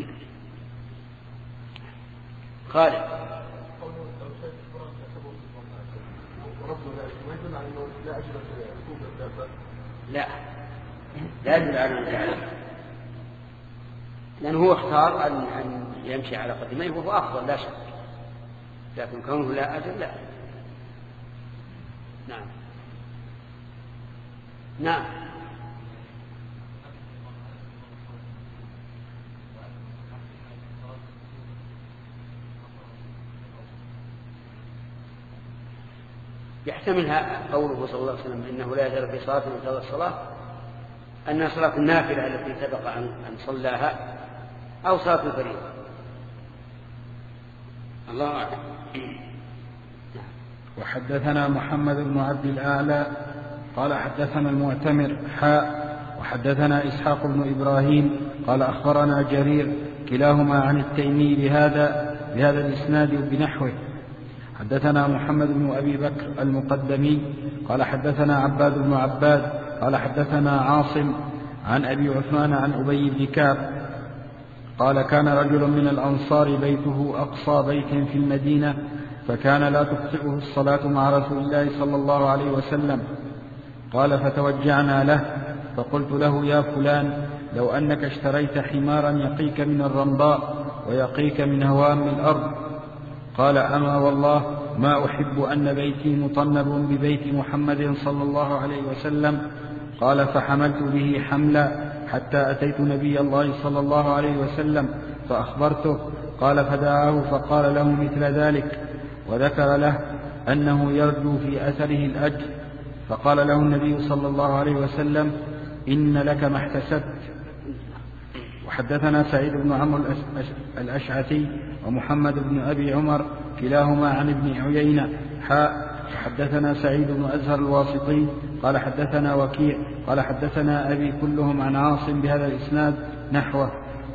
[SPEAKER 1] خالد. لا لا يدل على أن لأنه هو اختار أن يمشي على قدميه وهو أفضل لا شك، لكن كونه لا أجل لا. نعم. نعم. يحتملها قوله صلى الله عليه وسلم إنه لا يزال في صلاة من تلك الصلاة أنها صلاة النافلة التي سبق أن صلاها أو صلاة الفريضة. الله أعلم.
[SPEAKER 2] وحدثنا محمد بن عبد الأعلى قال حدثنا المعتمر حاء وحدثنا إسحاق بن إبراهيم قال أخبرنا جرير كلاهما عن التيمي بهذا بهذا الإسناد بنحوه. حدثنا محمد بن أبي بكر المقدمي قال حدثنا عباد بن عباد قال حدثنا عاصم عن أبي عثمان عن أبي بن كعب قال كان رجل من الأنصار بيته أقصى بيت في المدينة فكان لا تخطئه الصلاة مع رسول الله صلى الله عليه وسلم. قال فتوجعنا له فقلت له يا فلان لو أنك اشتريت حمارا يقيك من الرمضاء ويقيك من هوام الأرض. قال أما والله ما أحب أن بيتي مطنب ببيت محمد صلى الله عليه وسلم. قال فحملت به حملا حتى أتيت نبي الله صلى الله عليه وسلم فأخبرته. قال فدعاه فقال له مثل ذلك وذكر له أنه يرجو في أثره الأجر. فقال له النبي صلى الله عليه وسلم إن لك ما احتسبت. وحدثنا سعيد بن عمرو الأشعثي ومحمد بن أبي عمر كلاهما عن ابن عيينة حاء. وحدثنا سعيد بن أزهر الواسطي قال حدثنا وكيع قال حدثنا أبي كلهم عن عاصم بهذا الإسناد نحوه.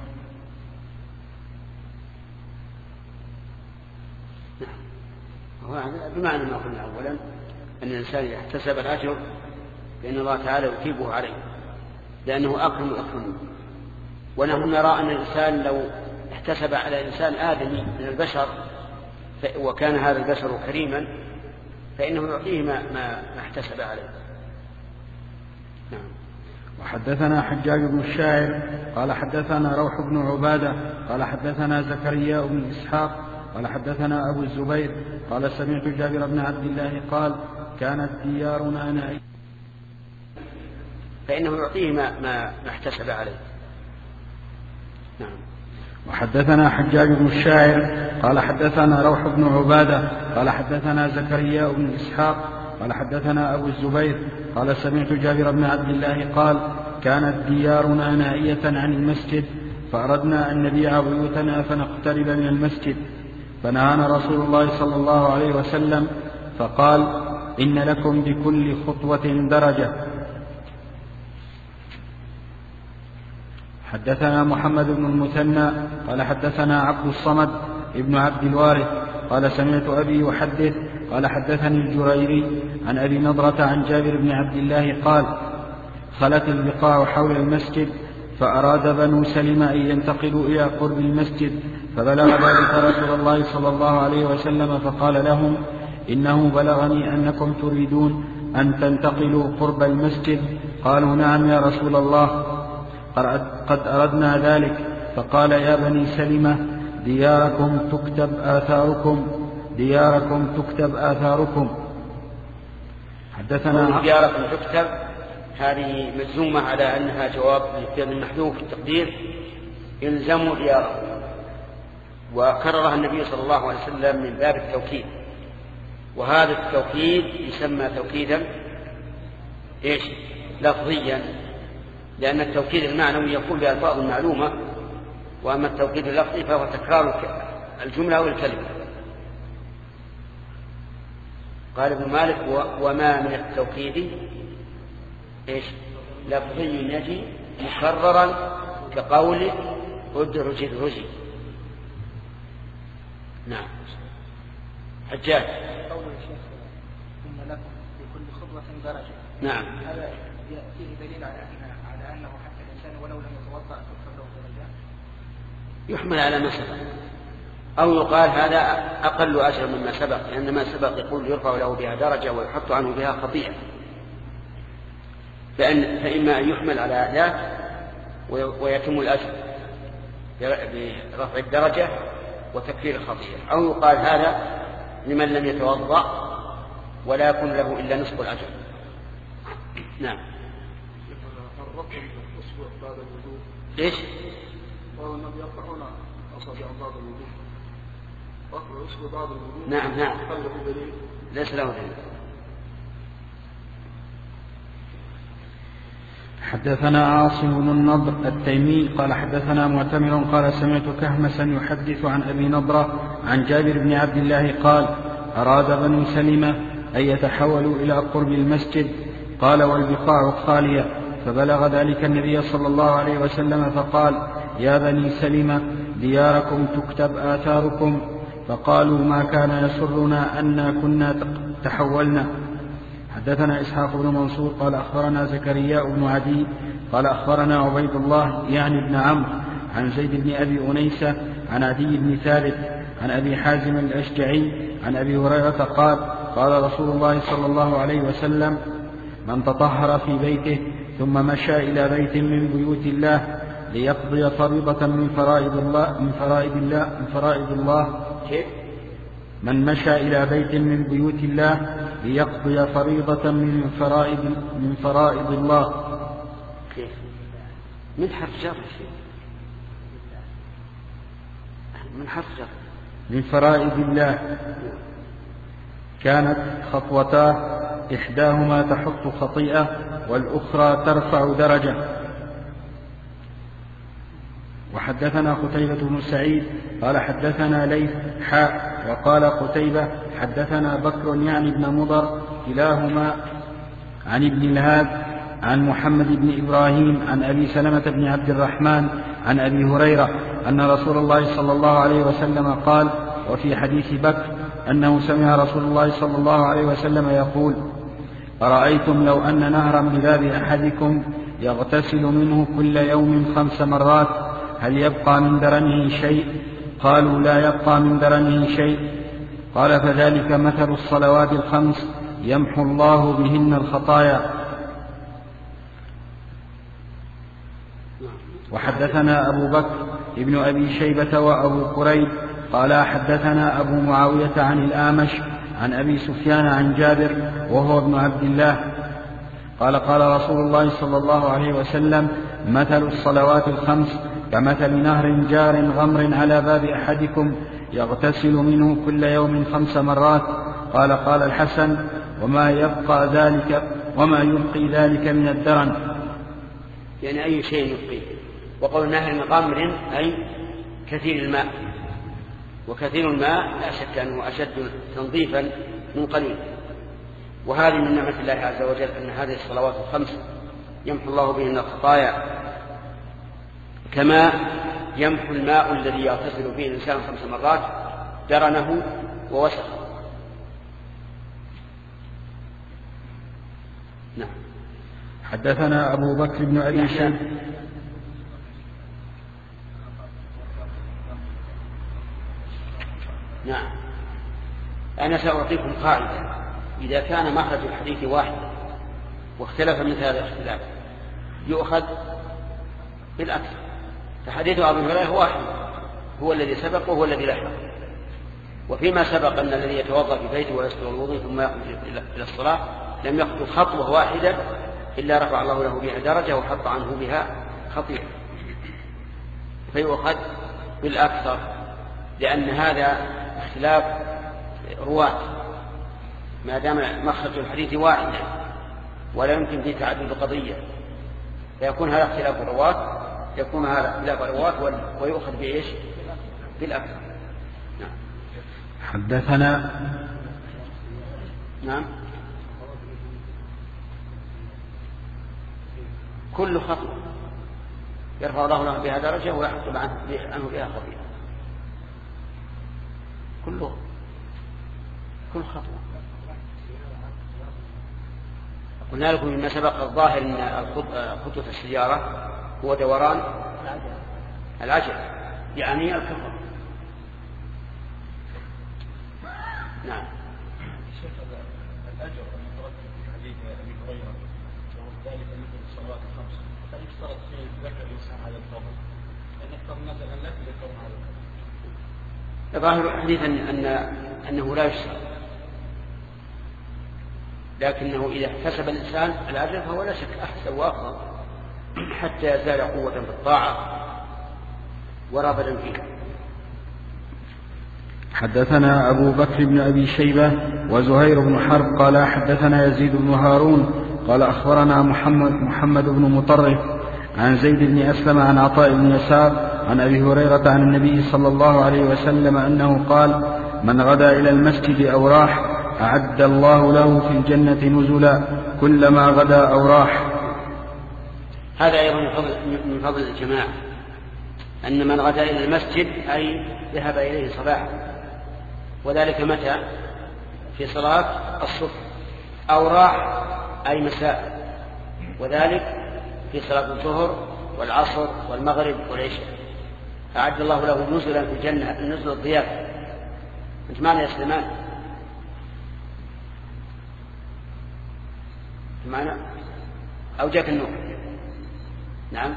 [SPEAKER 1] بمعنى ما قلنا أولا أن الإنسان إذا احتسب الأجر فإن الله تعالى يثيبه عليه لأنه أكرم الأكرمين. ونحن نرى أن الإنسان لو احتسب على إنسان آدمي من البشر وكان هذا البشر كريما فإنه يعطيه ما, ما احتسب عليه. نعم.
[SPEAKER 2] وحدثنا حجاج بن الشاعر قال حدثنا روح بن عبادة قال حدثنا زكريا بن إسحاق قال حدثنا أبو الزبير قال سمعت جابر بن عبد الله قال كانت ديارنا نائية
[SPEAKER 1] فإنه يعطيه ما, ما احتسب عليه. نعم.
[SPEAKER 2] وحدثنا حجاج بن الشاعر قال حدثنا روح بن عبادة قال حدثنا زكريا بن إسحاق قال حدثنا أبو الزبير قال سمعت جابر بن عبد الله قال كانت ديارنا نائية عن المسجد فأردنا أن نبيع بيوتنا فنقترب من المسجد فنهانا رسول الله صلى الله عليه وسلم فقال إن لكم بكل خطوة درجة. حدثنا محمد بن المثنى قال حدثنا عبد الصمد ابن عبد الوارث قال سمعت أبي يحدث قال حدثني الجريري عن أبي نضرة عن جابر بن عبد الله قال خلت البقاع حول المسجد فأراد بنو سلمة أن ينتقلوا إلى قرب المسجد فبلغ ذلك رسول الله صلى الله عليه وسلم فقال لهم إنه بلغني أنكم تريدون أن تنتقلوا قرب المسجد. قالوا نعم يا رسول الله قد أردنا ذلك. فقال يا بني سلمة دياركم تكتب آثاركم دياركم تكتب آثاركم.
[SPEAKER 1] حدثنا دياركم تكتب هذه مجزومة على أنها جواب للفعل المحذوف في التقدير إلزموا دياركم. وكررها النبي صلى الله عليه وسلم من باب التوكيد وهذا التوكيد يسمى توكيدا إيش لفظيا لأن التوكيد المعنوي يكون بألفاظ معلومة وأما التوكيد اللفظي فهو تكرار الجملة أو الكلمة. قال ابن مالك وما من التوكيد إيش لفظي يجي مكررا كقول ادرج ادرجي. نعم. حجاج
[SPEAKER 3] قول الشيخ إن لكم في كل خطوة درجة.
[SPEAKER 1] نعم.
[SPEAKER 3] هذا فيه دليل على على أنه حتى الإنسان ولو لم يتوضأ تكتب له درجات.
[SPEAKER 1] يحمل على ما سبق أو يقال هذا أقل أجر مما سبق لأن ما سبق يقول يرفع له بها درجة ويحط عنه بها خطيئة فإن فإما أن يحمل على ذات ويتم الأجر برفع الدرجة وتكفير الخطيئة أو يقال هذا لمن لم يتوضأ ولا يكون له إلا نصف الأجر. نعم. إيش؟
[SPEAKER 5] قالوا أنهم يقطعون أصابع بعض الوضوء. رفع أصبع بعض الوضوء.
[SPEAKER 1] نعم نعم.
[SPEAKER 5] هل له دليل؟
[SPEAKER 1] ليس له دليل.
[SPEAKER 2] حدثنا عاصم بن النضر التيمي قال حدثنا معتمر قال سمعت كهمسا يحدث عن أبي نضرة عن جابر بن عبد الله قال أراد بنو سلمة أن يتحولوا إلى قرب المسجد قال والبقاع خالية فبلغ ذلك النبي صلى الله عليه وسلم فقال يا بني سلمة دياركم تكتب آثاركم فقالوا ما كان يسرنا أن كنا تحولنا. حدثنا إسحاق بن منصور قال أخبرنا زكريا بن عدي قال أخبرنا عبيد الله يعني ابن عمرو عن زيد بن أبي أنيسة عن عدي بن ثابت عن أبي حازم الأشجعي عن أبي هريرة قال قال رسول الله صلى الله عليه وسلم من تطهر في بيته ثم مشى إلى بيت من بيوت الله ليقضي فريضة من فرائض الله من فرائض الله من فرائض الله
[SPEAKER 1] كيف؟
[SPEAKER 2] من مشى إلى بيت من بيوت الله ليقضي فريضة من فرائض من فرائض الله.
[SPEAKER 1] كيف؟ من حرف جر من حرف جر
[SPEAKER 2] من فرائض الله كانت خطوتاه إحداهما تحط خطيئة والأخرى ترفع درجة. وحدثنا قتيبة بن سعيد قال حدثنا ليث حاء وقال قتيبة حدثنا بكر يعني ابن مضر كلاهما عن ابن الهاد عن محمد بن إبراهيم عن أبي سلمة بن عبد الرحمن عن أبي هريرة أن رسول الله صلى الله عليه وسلم قال. وفي حديث بكر أنه سمع رسول الله صلى الله عليه وسلم يقول: أرأيتم لو أن نهرا بباب أحدكم يغتسل منه كل يوم خمس مرات هل يبقى من درنه شيء؟ قالوا: لا يبقى من درنه شيء. قال: فذلك مثل الصلوات الخمس يمحو الله بهن الخطايا. وحدثنا أبو بكر ابن أبي شيبة وأبو قريب قال حدثنا أبو معاوية عن الآمش عن أبي سفيان عن جابر وهو ابن عبد الله قال: قال رسول الله صلى الله عليه وسلم: مثل الصلوات الخمس كمثل نهر جار غمر على باب أحدكم يغتسل منه كل يوم خمس مرات. قال: قال الحسن: وما يبقى ذلك وما يبقي ذلك من الدرن،
[SPEAKER 1] يعني أي شيء يبقيه. وقول نهر غمر أي كثير الماء، وكثير الماء لا شك أنه أشد تنظيفا من قليل. وهذه من نعمة الله عز وجل أن هذه الصلوات الخمس يمحو الله بهن الخطايا كما يمحو الماء الذي يغتسل فيه الإنسان خمس مرات درنه ووسخه. نعم.
[SPEAKER 2] حدثنا أبو بكر بن أبي شيبة.
[SPEAKER 1] نعم. أنا سأعطيكم قاعدة: إذا كان مخرج الحديث واحد واختلف مثل هذا الاختلاف يؤخذ بالأكثر. فحديث أبي هريرة واحد هو الذي سبق وهو الذي لحق. وفيما سبق أن الذي يتوضأ في بيته ويستر الوضوء ثم يخرج إلى الصلاة لم يخطو خطوة واحدة إلا رفع الله له بها درجة وحط عنه بها خطيئة، فيؤخذ بالأكثر، لأن هذا اختلاف رواة ما دام مخرج الحديث واحد ولا يمكن فيه تعدد قضية، فيكون هذا اختلاف الرواة يكون هذا اختلاف الرواة ويؤخذ بإيش؟ بالأكثر. نعم.
[SPEAKER 2] حدثنا
[SPEAKER 1] نعم كل خطوة يرفع الله له بها درجة ويحط عنه بها خطيئة. كله كل خطوة. قلنا لكم مما سبق الظاهر أن خطوة السيارة هو دوران العجل يعني الكفر. نعم.
[SPEAKER 5] الأجر المترتب في حديث أبي هريرة وذلك مثل الصلوات الخمس، فقد اشترط فيه ذكر الإنسان على الفضل لأن أكثر الناس الآن لا يذكرون على الفضل.
[SPEAKER 1] ظاهر الحديث أن أن أنه لا يشترط، لكنه إذا احتسب الإنسان الأجر فهو لا شك أحسن وأفضل حتى يزداد قوة في الطاعة ورغبة فيها.
[SPEAKER 2] حدثنا أبو بكر بن أبي شيبة وزهير بن حرب قال حدثنا يزيد بن هارون قال أخبرنا محمد, محمد بن مطرف عن زيد بن أسلم عن عطاء بن يسار عن أبي هريرة عن النبي صلى الله عليه وسلم أنه قال: من غدا إلى المسجد أو راح أعد الله له في الجنة نزلا كلما غدا أو راح.
[SPEAKER 1] هذا أيضا من فضل الجماعة، أن من غدا إلى المسجد أي ذهب إليه صباحا، وذلك متى؟ في صلاة الصبح، أو راح أي مساء، وذلك في صلاة الظهر والعصر والمغرب والعشاء. أعد الله له نزلا في الجنة، النزل الضيافة. أنت معنا يا سليمان؟ معنا؟ أو جاء في النور. نعم.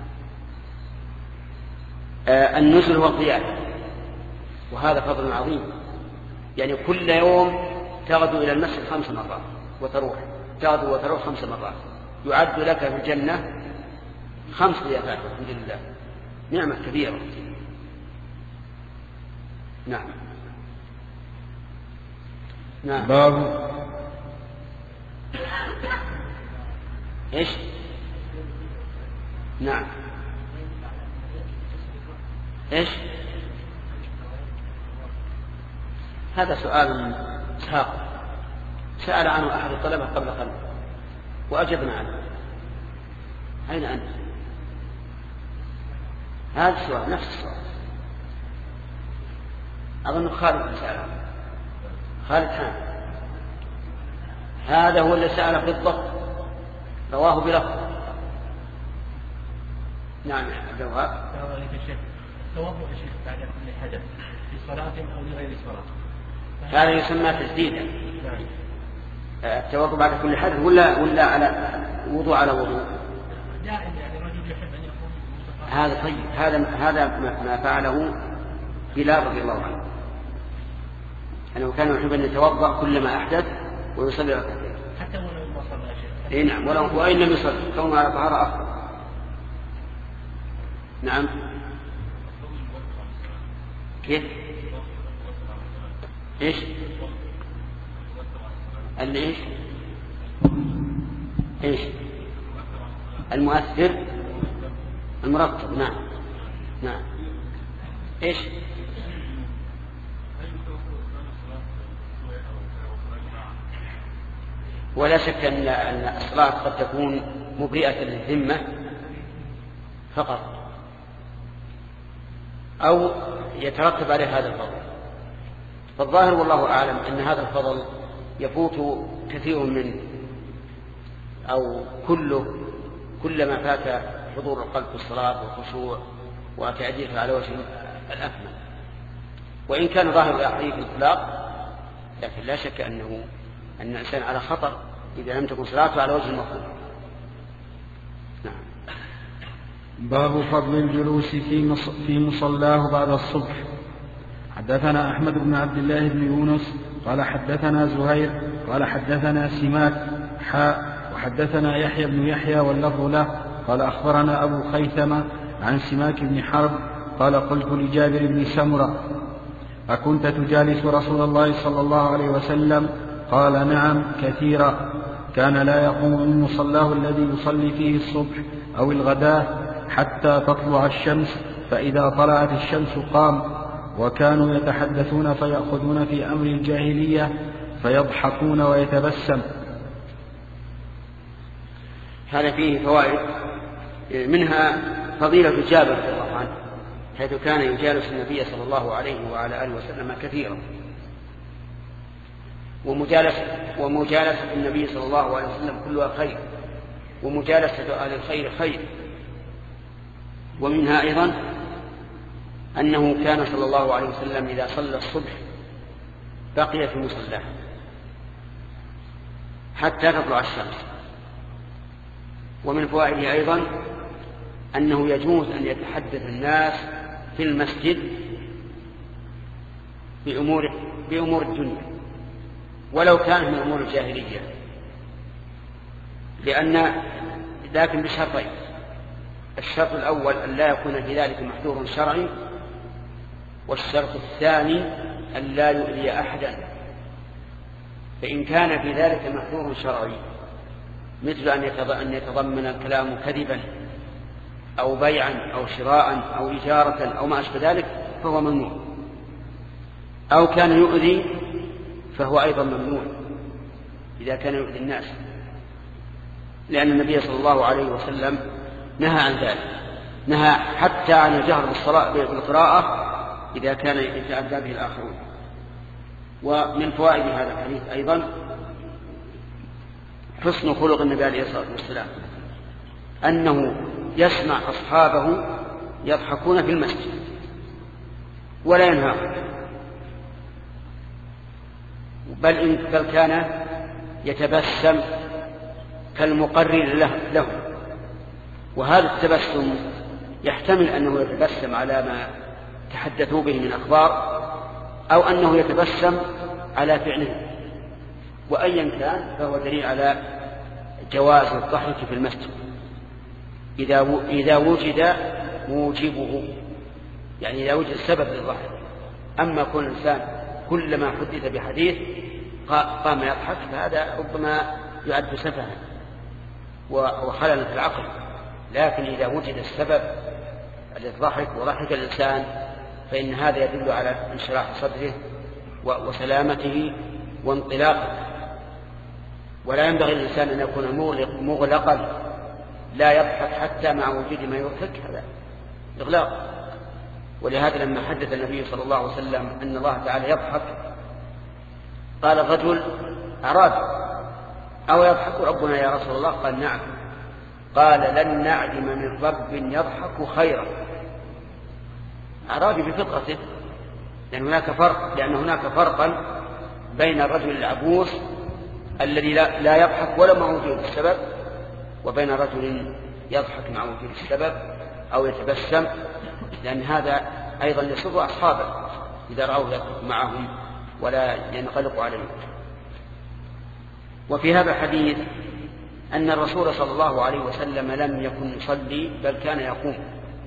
[SPEAKER 1] آه النزل هو القيام، وهذا فضل عظيم. يعني كل يوم تغدو إلى المسجد خمس مرات وتروح، تغدو وتروح خمس مرات، يعد لك في الجنة خمس ضيافات الحمد لله، نعمة كبيرة. نعم. نعم.
[SPEAKER 2] باب
[SPEAKER 1] ايش؟ نعم. ايش؟ هذا سؤال ساق سأل عنه أحد الطلبة قبل قليل وأجبنا عنه. أين أنت؟ هذا السؤال نفس السؤال، أظن خالد سأل عنه، خالد حان، هذا هو اللي سأل بالضبط، رواه بلفظ. نعم. الجواب
[SPEAKER 4] التوضؤ يا شيخ بعد كل حدث في صلاة أو لغير صلاة،
[SPEAKER 1] هذا يسمى تجديدا. التوضؤ بعد كل حدث ولا ولا على وضوء على وضوء؟
[SPEAKER 4] دائما يعني الرجل يحب أن يكون مستقر.
[SPEAKER 1] هذا طيب، هذا هذا ما فعله بلال رضي الله عنه، أنه كان يحب أن يتوضأ كلما أحدث ويصلي ركعتين
[SPEAKER 4] حتى ولو ما صلى يا شيخ.
[SPEAKER 1] إيه نعم، ولو وإن لم يصلي كونه على طهارة أفضل. نعم. كيف؟ إيش؟ اللي إيش؟ إيش؟ المؤثر المرتب. نعم. نعم. إيش؟ ولا شك أن الصلاة قد تكون مبرئة للذمة فقط، أو يترتب عليه هذا الفضل. فالظاهر والله أعلم أن هذا الفضل يفوت كثير منه أو كله كلما فات حضور القلب في الصلاة والخشوع وتأديتها على وجه الأكمل. وإن كان ظاهر الأحاديث الإطلاق، لكن لا شك أنه أن الإنسان على خطر إذا لم تكن صلاته على وجه المطلوب. نعم.
[SPEAKER 2] باب فضل الجلوس في في مصلاه بعد الصبح. حدثنا أحمد بن عبد الله بن يونس قال حدثنا زهير قال حدثنا سماك حاء وحدثنا يحيى بن يحيى واللفظ له قال أخبرنا أبو خيثمة عن سماك بن حرب قال قلت لجابر بن سمرة أكنت تجالس رسول الله صلى الله عليه وسلم؟ قال نعم كثيرا، كان لا يقوم من مصلاه الذي يصلي فيه الصبح أو الغداة حتى تطلع الشمس، فإذا طلعت الشمس قام، وكانوا يتحدثون فيأخذون في أمر الجاهلية فيضحكون ويتبسم.
[SPEAKER 1] هذا فيه فوائد، منها فضيلة جابر رضي الله عنه حيث كان يجالس النبي صلى الله عليه وعلى آله وسلم كثيرا، ومجالسة ومجالسة النبي صلى الله عليه وسلم كلها خير، ومجالسة أهل الخير خير. ومنها أيضا أنه كان صلى الله عليه وسلم إذا صلى الصبح بقي في مصلاه حتى تطلع الشمس. ومن فوائده أيضا أنه يجوز أن يتحدث الناس في المسجد بأمور, بأمور الدنيا ولو كانت من أمور الجاهلية، لأن لكن بشرطين: الشرط الأول أن لا يكون في ذلك محذور شرعي، والشرط الثاني أن لا يؤذي أحدا. فإن كان في ذلك محذور شرعي مثل أن يتضمن الكلام كذبا أو بيعا أو شراء أو إجارة أو ما أشبه ذلك فهو ممنوع، أو كان يؤذي فهو أيضا ممنوع إذا كان يؤذي الناس، لأن النبي صلى الله عليه وسلم نهى عن ذلك، نهى حتى عن الجهر بالصلاة بالقراءة إذا كان يتأذى به الآخرون. ومن فوائد هذا الحديث أيضا حسن خلق النبي عليه الصلاة والسلام، أنه يسمع أصحابه يضحكون في المسجد ولا ينهاهم، بل, بل كان يتبسم كالمقرر له, له. وهذا التبسم يحتمل أنه يتبسم على ما تحدثوا به من أخبار، أو أنه يتبسم على فعله، وأيا كان فهو دليل على جواز الضحك في المسجد إذا وجد موجبه، يعني إذا وجد سبب للضحك. أما كل إنسان كلما حدث بحديث قام يضحك فهذا ربما يعد سفها وخللا في العقل. لكن إذا وجد السبب للضحك وضحك الإنسان فإن هذا يدل على انشراح صدره وسلامته وانطلاقه. ولا ينبغي للإنسان أن يكون مغلقا لا يضحك حتى مع وجود ما يضحك، هذا إغلاق. ولهذا لما حدث النبي صلى الله عليه وسلم أن الله تعالى يضحك قال الرجل أعرابي: أو يضحك ربنا يا رسول الله؟ قال: نعم. قال: لن نعلم من رب يضحك خيرا. أعرابي بفطرته، لأن هناك فرق لأن هناك فرقا بين الرجل العبوس الذي لا, لا يضحك ولا مع وجود السبب، وبين رجل يضحك مع وجود السبب أو يتبسم، لأن هذا أيضا يسر أصحابه إذا رأوه يضحك معهم ولا ينقلق عليهم. وفي هذا الحديث أن الرسول صلى الله عليه وسلم لم يكن يصلي بل كان يقوم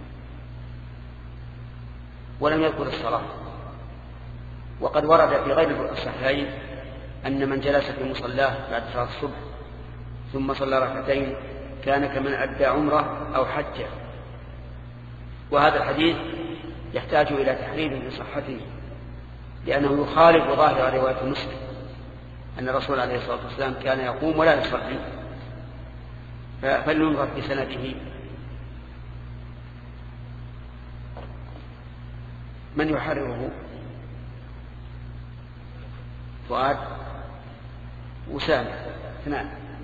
[SPEAKER 1] ولم يذكر الصلاة. وقد ورد في غير الصحيحين أن من جلس في مصلاه بعد صلاة الصبح ثم صلى ركعتين كان كمن أدى عمره أو حجه. وهذا الحديث يحتاج إلى تحرير بصحته، لأنه يخالف ظاهر رواية مسلم أن الرسول عليه الصلاة والسلام كان يقوم ولا يصلي، فلننظر في سنده. من يحرره؟ فؤاد وسام اثنان.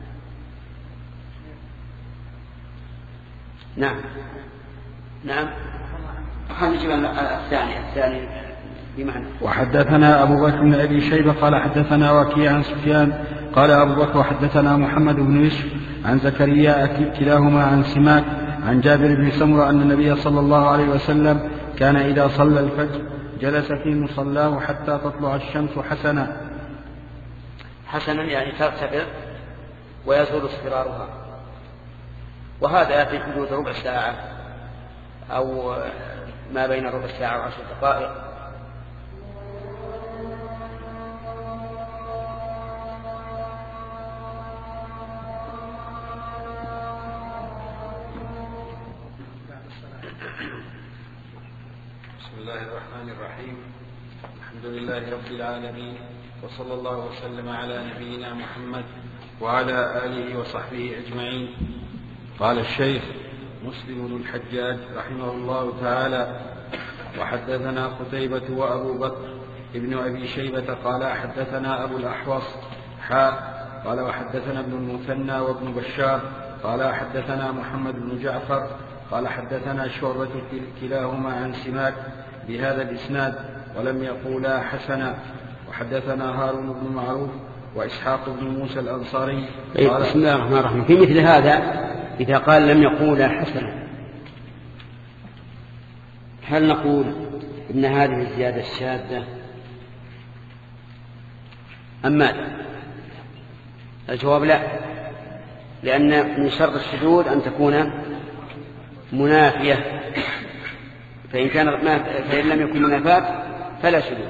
[SPEAKER 1] نعم نعم. خلينا نجيب الثاني الثاني بمعنى.
[SPEAKER 2] وحدثنا أبو بكر بن أبي شيبة قال حدثنا وكيع عن سفيان قال أبو بكر وحدثنا محمد بن يوسف عن زكريا كلاهما عن سماك عن جابر بن سمرة أن النبي صلى الله عليه وسلم كان إذا صلى الفجر جلس في مصلاه حتى تطلع الشمس حسنا.
[SPEAKER 1] حسنا يعني ترتفع ويزول اصفرارها، وهذا في حدود ربع ساعة أو ما بين ربع ساعة وعشر دقائق.
[SPEAKER 2] بسم الله الرحمن الرحيم. الحمد لله رب العالمين، وصلى الله وسلم على نبينا محمد وعلى آله وصحبه أجمعين. قال الشيخ مسلم بن الحجاج رحمه الله تعالى: وحدثنا قتيبة وأبو بكر ابن أبي شيبة قال حدثنا أبو الأحوص حاء قال وحدثنا ابن المثنى وابن بشار قال حدثنا محمد بن جعفر قال حدثنا شعبة كلاهما عن سماك بهذا الإسناد ولم يقولا حسنا. وحدثنا هارون بن معروف وإسحاق بن موسى الأنصاري
[SPEAKER 1] قال بسم الله الرحمن الرحيم. في مثل هذا إذا قال لم يقولا حسنا هل نقول إن هذه الزيادة الشاذة أم ماذا؟ الجواب لا، لأن من شرط الشذوذ أن تكون منافية، فإن, كان فإن لم يكن منافاة فلا شذوذ.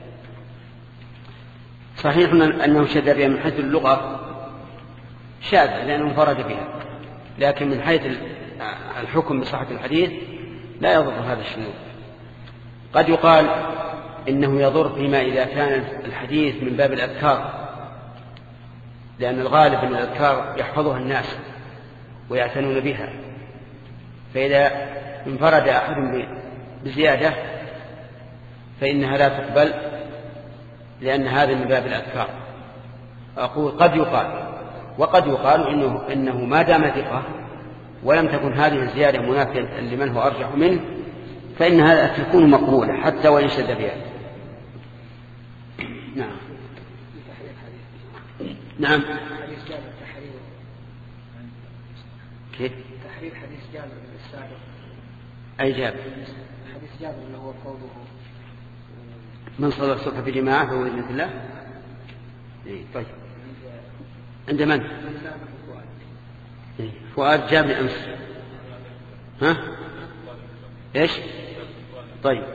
[SPEAKER 1] صحيح أنه شذ بها من حيث اللغة شاذ لأنه انفرد بها، لكن من حيث الحكم بصحة الحديث لا يضر هذا الشذوذ. قد يقال إنه يضر فيما إذا كان الحديث من باب الأذكار، لأن الغالب أن الأذكار يحفظها الناس ويعتنون بها، فإذا انفرد أحد بزيادة فإنها لا تقبل، لأن هذا من باب الأذكار. أقول قد يقال، وقد يقال إنه, إنه ما دام ثقة ولم تكن هذه الزيادة منافية لمن هو أرجح منه فإنها تكون مقبولة حتى وإن شد بها. نعم نعم كيف؟
[SPEAKER 3] تحرير حديث جابر السابق.
[SPEAKER 1] أي جابر؟
[SPEAKER 3] حديث جابر اللي هو قوله
[SPEAKER 1] من صلى الصبح في جماعة فهو بإذن الله. إيه طيب. عند من؟ إيه فؤاد جابر أمس. ها؟ إيش؟ طيب.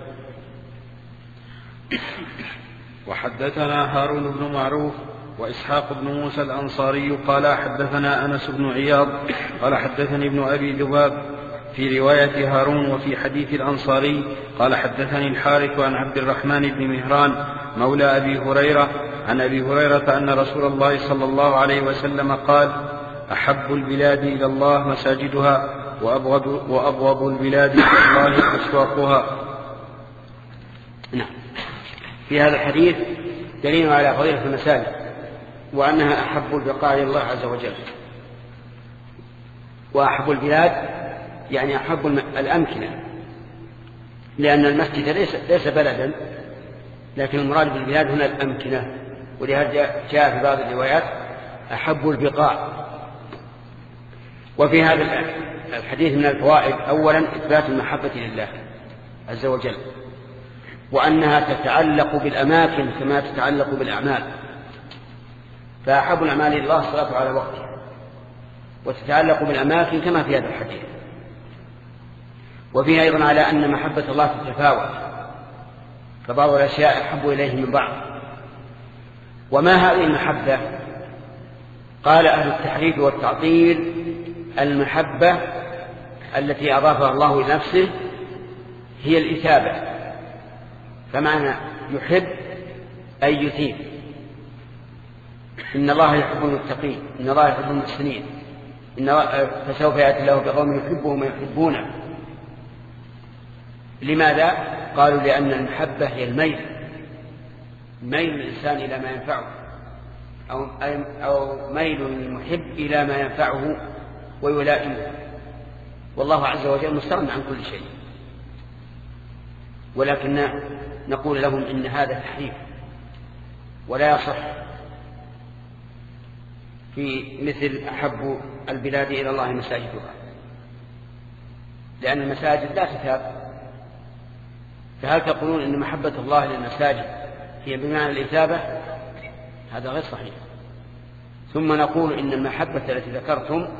[SPEAKER 2] وحدثنا هارون بن معروف وإسحاق بن موسى الأنصاري قال حدثنا أنس بن عياض قال حدثني ابن أبي ذباب في رواية هارون وفي حديث الأنصاري قال حدثني الحارث عن عبد الرحمن بن مهران مولى أبي هريرة عن أبي هريرة أن رسول الله صلى الله عليه وسلم قال أحب البلاد إلى الله مساجدها وأبغض, وأبغض البلاد إلى الله أسواقها.
[SPEAKER 1] نعم. في هذا الحديث دليل على فضيلة المساجد وأنها أحب البقاع إلى الله عز وجل. وأحب البلاد يعني أحب الأمكنة، لأن المسجد ليس, ليس بلدا، لكن المراد بالبلاد هنا الأمكنة. ولهذا جاء في بعض الروايات أحب البقاع. وفي هذا الحديث من الفوائد أولا إثبات المحبة لله عز وجل، وأنها تتعلق بالأماكن كما تتعلق بالأعمال، فأحب الأعمال إلى الله الصلاة على وقتها، وتتعلق بالأماكن كما في هذا الحديث. وفيه أيضا على أن محبة الله تتفاوت، فبعض الأشياء أحب إليه من بعض. وما هذه المحبة؟ قال أهل التحريف والتعطيل المحبة التي أضافها الله إلى نفسه هي الإثابة، فمعنى يحب أي يثيب. إن الله يحب المتقين، إن الله يحب المحسنين، إن فسوف يأتي الله بقوم يحبهم ويحبونه. لماذا؟ قالوا لأن المحبة هي الميل، ميل الإنسان إلى ما ينفعه، أو, أو ميل المحب إلى ما ينفعه ويلائمه. والله عز وجل مستغنى عن كل شيء، ولكن نقول لهم إن هذا تحريف ولا يصح في مثل أحب البلاد إلى الله مساجدها، لأن المساجد لا تثاب. فهل تقولون إن محبة الله للمساجد هي بمعنى الإثابة؟ هذا غير صحيح. ثم نقول إن المحبة التي ذكرتم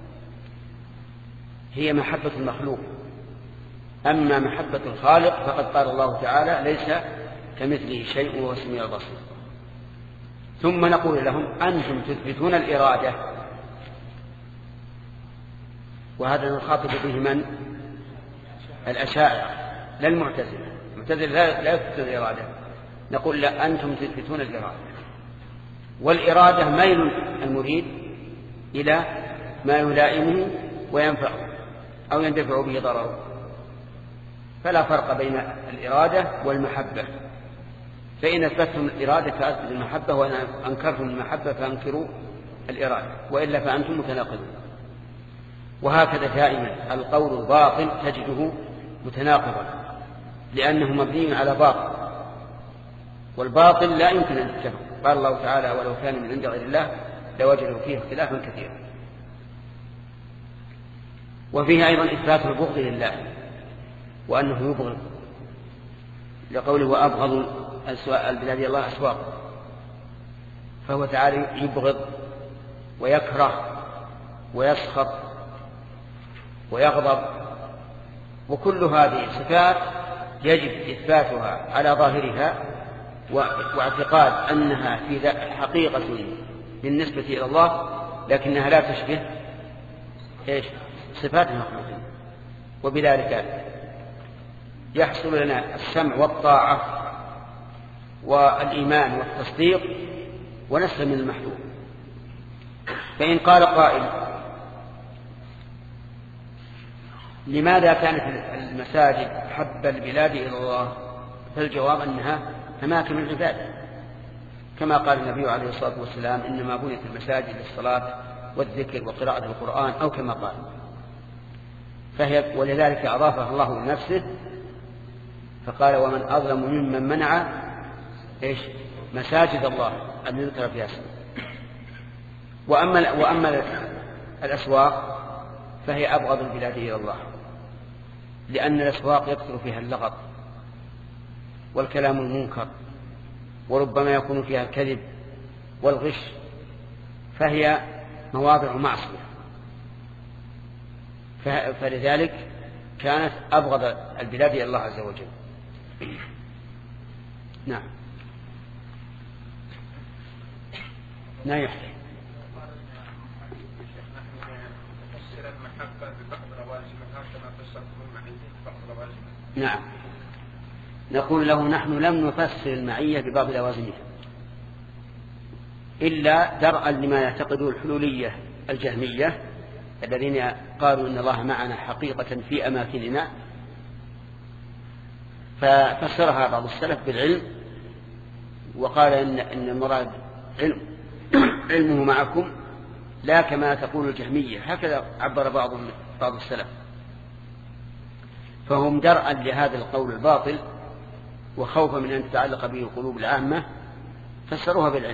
[SPEAKER 1] هي محبة المخلوق، أما محبة الخالق فقد قال الله تعالى ليس كمثله شيء وهو السميع البصير. ثم نقول لهم أنتم تثبتون الإرادة، وهذا نخاطب به من؟ الأشاعرة لا المعتزلة. المعتزلة لا يثبتون الإرادة، نقول لا، أنتم تثبتون الإرادة، والإرادة ميل المريد إلى ما يلائمه وينفعه أو يندفع به ضرره، فلا فرق بين الإرادة والمحبة. فإن أثبتتم الإرادة فأثبتوا المحبة، وإن أنكرتم المحبة فأنكروا الإرادة، وإلا فأنتم متناقضون. وهكذا دائما القول الباطل تجده متناقضا، لأنه مبني على باطل، والباطل لا يمكن أن يتفق. قال الله تعالى ولو كان من عند غير الله لوجدوا فيه اختلافا كثيرا. وفيه أيضا إثبات البغض لله، وأنه يبغض، لقوله وأبغض البلاد إلى الله أسواق، فهو تعالى يبغض ويكره ويسخط ويغضب، وكل هذه صفات يجب إثباتها على ظاهرها، واعتقاد أنها في حقيقة بالنسبة إلى الله، لكنها لا تشبه إيش؟ صفات المخلوقين. وبذلك يحصل لنا السمع والطاعة والإيمان والتصديق ونسلم من المحلول. فإن قال قائل لماذا كانت المساجد أحب البلاد إلى الله؟ فالجواب أنها أماكن العبادة، كما قال النبي عليه الصلاة والسلام إنما بنيت المساجد للصلاة والذكر وقراءة القرآن، أو كما قال. فهي ولذلك أضافها الله لنفسه فقال ومن أظلم ممن منع إيش؟ مساجد الله أن يذكر فيها اسمه. وأما, وأما الأسواق فهي أبغض البلاد إلى الله، لأن الأسواق يكثر فيها اللغط والكلام المنكر، وربما يكون فيها الكذب والغش، فهي مواضع معصية، فلذلك كانت أبغض البلاد إلى الله عز وجل. نعم. نعم. نعم، نقول له نحن لم نفسر المعية ببعض لوازمها إلا درءا لما يعتقده الحلولية الجهمية الذين قالوا إن الله معنا حقيقة في أماكننا، ففسرها بعض السلف بالعلم، وقال إن, إن المراد علم علمه معكم لا كما تقول الجهمية، هكذا عبر بعض بعض السلف. فهم درءا لهذا القول الباطل وخوفا من أن تتعلق به القلوب العامة فسروها بالعلم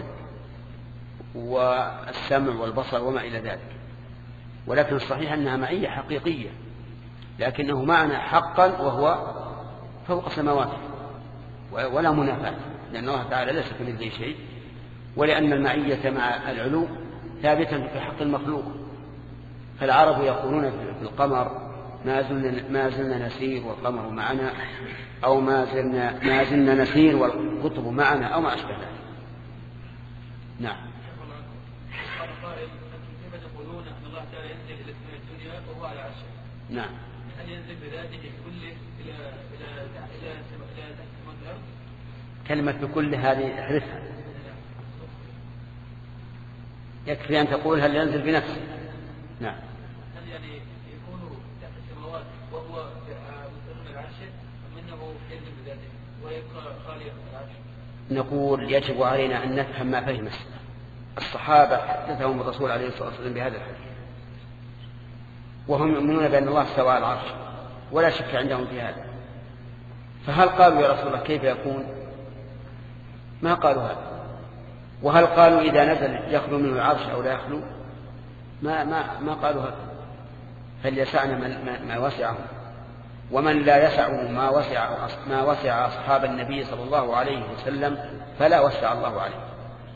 [SPEAKER 1] والسمع والبصر وما إلى ذلك، ولكن الصحيح أنها معية حقيقية، لكنه معنى حقا وهو فوق سماواته ولا منافاة، لأن الله تعالى ليس كمثله شيء، ولأن المعية مع العلو ثابتة في حق المخلوق. فالعرب يقولون في القمر ما زلنا, ما زلنا نسير والقمر معنا، أو ما زلنا, ما زلنا نسير والقطب معنا، أو ما أشبه ذلك. نعم.
[SPEAKER 5] كيف تقولون أن الله تعالى ينزل إلى السماء الدنيا وهو على عرشه؟
[SPEAKER 1] نعم.
[SPEAKER 5] هل ينزل بذاته كله إلى إلى إلى إلى تحت الأرض؟
[SPEAKER 1] كلمة بكل هذه احذفها، يكفي أن تقول هل ينزل بنفسه. نعم.
[SPEAKER 5] هل يعني يكون تحت السماوات وهو مستقيم على عرشه أم أنه ينزل بذاته ويبقى خاليا من العرش؟
[SPEAKER 1] نقول يجب علينا أن نفهم ما فهم الصحابة حدثهم الرسول عليه الصلاة والسلام بهذا الحديث، وهم يؤمنون بأن الله استوى على العرش ولا شك عندهم في هذا، فهل قالوا يا رسول الله كيف يكون؟ ما قالوا هذا. وهل قالوا إذا نزل يخلو منه العرش أو لا يخلو؟ ما, ما, ما قالوا هذا. فليسعنا ما, ما وسعهم، ومن لا يسعه ما وسع, ما وسع أصحاب النبي صلى الله عليه وسلم فلا وسع الله عليه.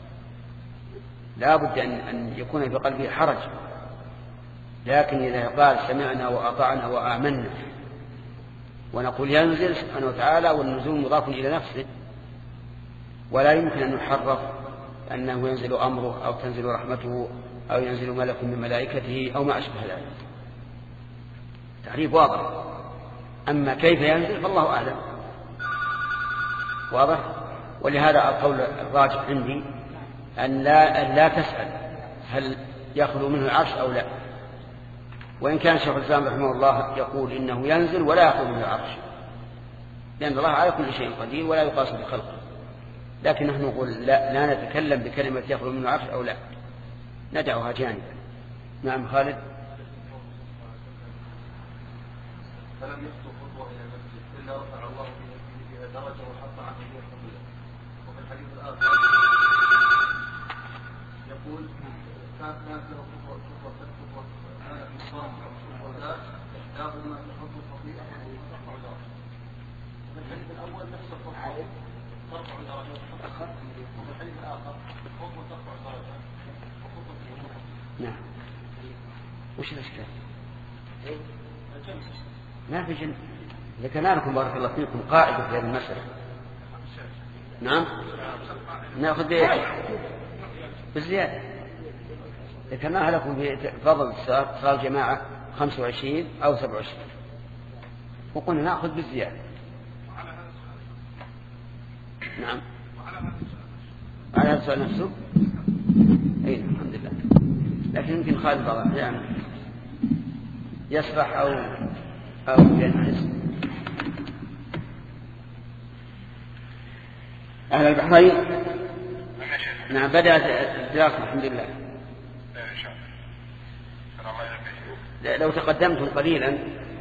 [SPEAKER 1] لا بد أن, أن يكون في قلبه حرج، لكن إذا قال سمعنا وأطعنا وآمنا، ونقول ينزل سبحانه وتعالى والنزول مضاف إلى نفسه، ولا يمكن أن يحرف أنه ينزل أمره أو تنزل رحمته أو ينزل ملك من ملائكته أو ما أشبه ذلك. تعريف واضح. أما كيف ينزل فالله أعلم. واضح. ولهذا القول الراجح عندي أن لا, أن لا تسأل هل يخلو منه العرش أو لا، وإن كان شيخ الإسلام رحمه الله يقول إنه ينزل ولا يخلو منه العرش، لأن الله على كل شيء قدير ولا يقاس بخلقه. لكن نحن نقول لا, لا نتكلم بكلمة يخلو منه العرش أو لا، ندعها جانبا. نعم خالد.
[SPEAKER 5] فلم يخطو خطوة إلى المسجد إلا رفع الله بها درجة وحط عنه به فضيلة. وفي الحديث الآخر يقول كانت له خطوة خطوة خطوة نصام أو خطوة ذات إحداهما تحط خطيئة وترفع درجة. وفي الحديث الأول نفس الخطوة ترفع درجة وتحط خطيئة، وفي الحديث الآخر خطوة ترفع درجة وخطوة تحط.
[SPEAKER 1] نعم. وش الإشكال؟
[SPEAKER 5] الجنس.
[SPEAKER 1] ما في جنس. ذكرنا لكم بارك الله فيكم قاعدة في هذه المسألة. نعم. نأخذ بالزيادة. ذكرناها لكم في فضل صلاة الجماعة خمسة وعشرين أو سبعة وعشرين، وقلنا نأخذ بالزيادة. نعم. على هذا السؤال نفسه. أي الحمد لله. لكن يمكن خالد بعض الأحيان يسرح أو أو ينعس. أهل البحرين. نعم بدأت الدراسة الحمد لله. لو تقدمتم قليلا.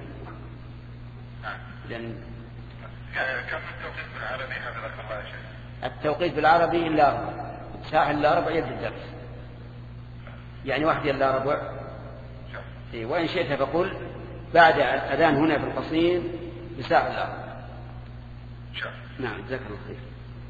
[SPEAKER 1] لأن
[SPEAKER 6] كم التوقيت بالعربي هذا الله شيء؟
[SPEAKER 1] التوقيت بالعربي إلا ربع ساعة إلا ربع يبدأ الدرس، يعني واحد إلا ربع وإن شئت فقل بعد الأذان هنا في القصيم بساعة الأرض. نعم جزاك الله خير.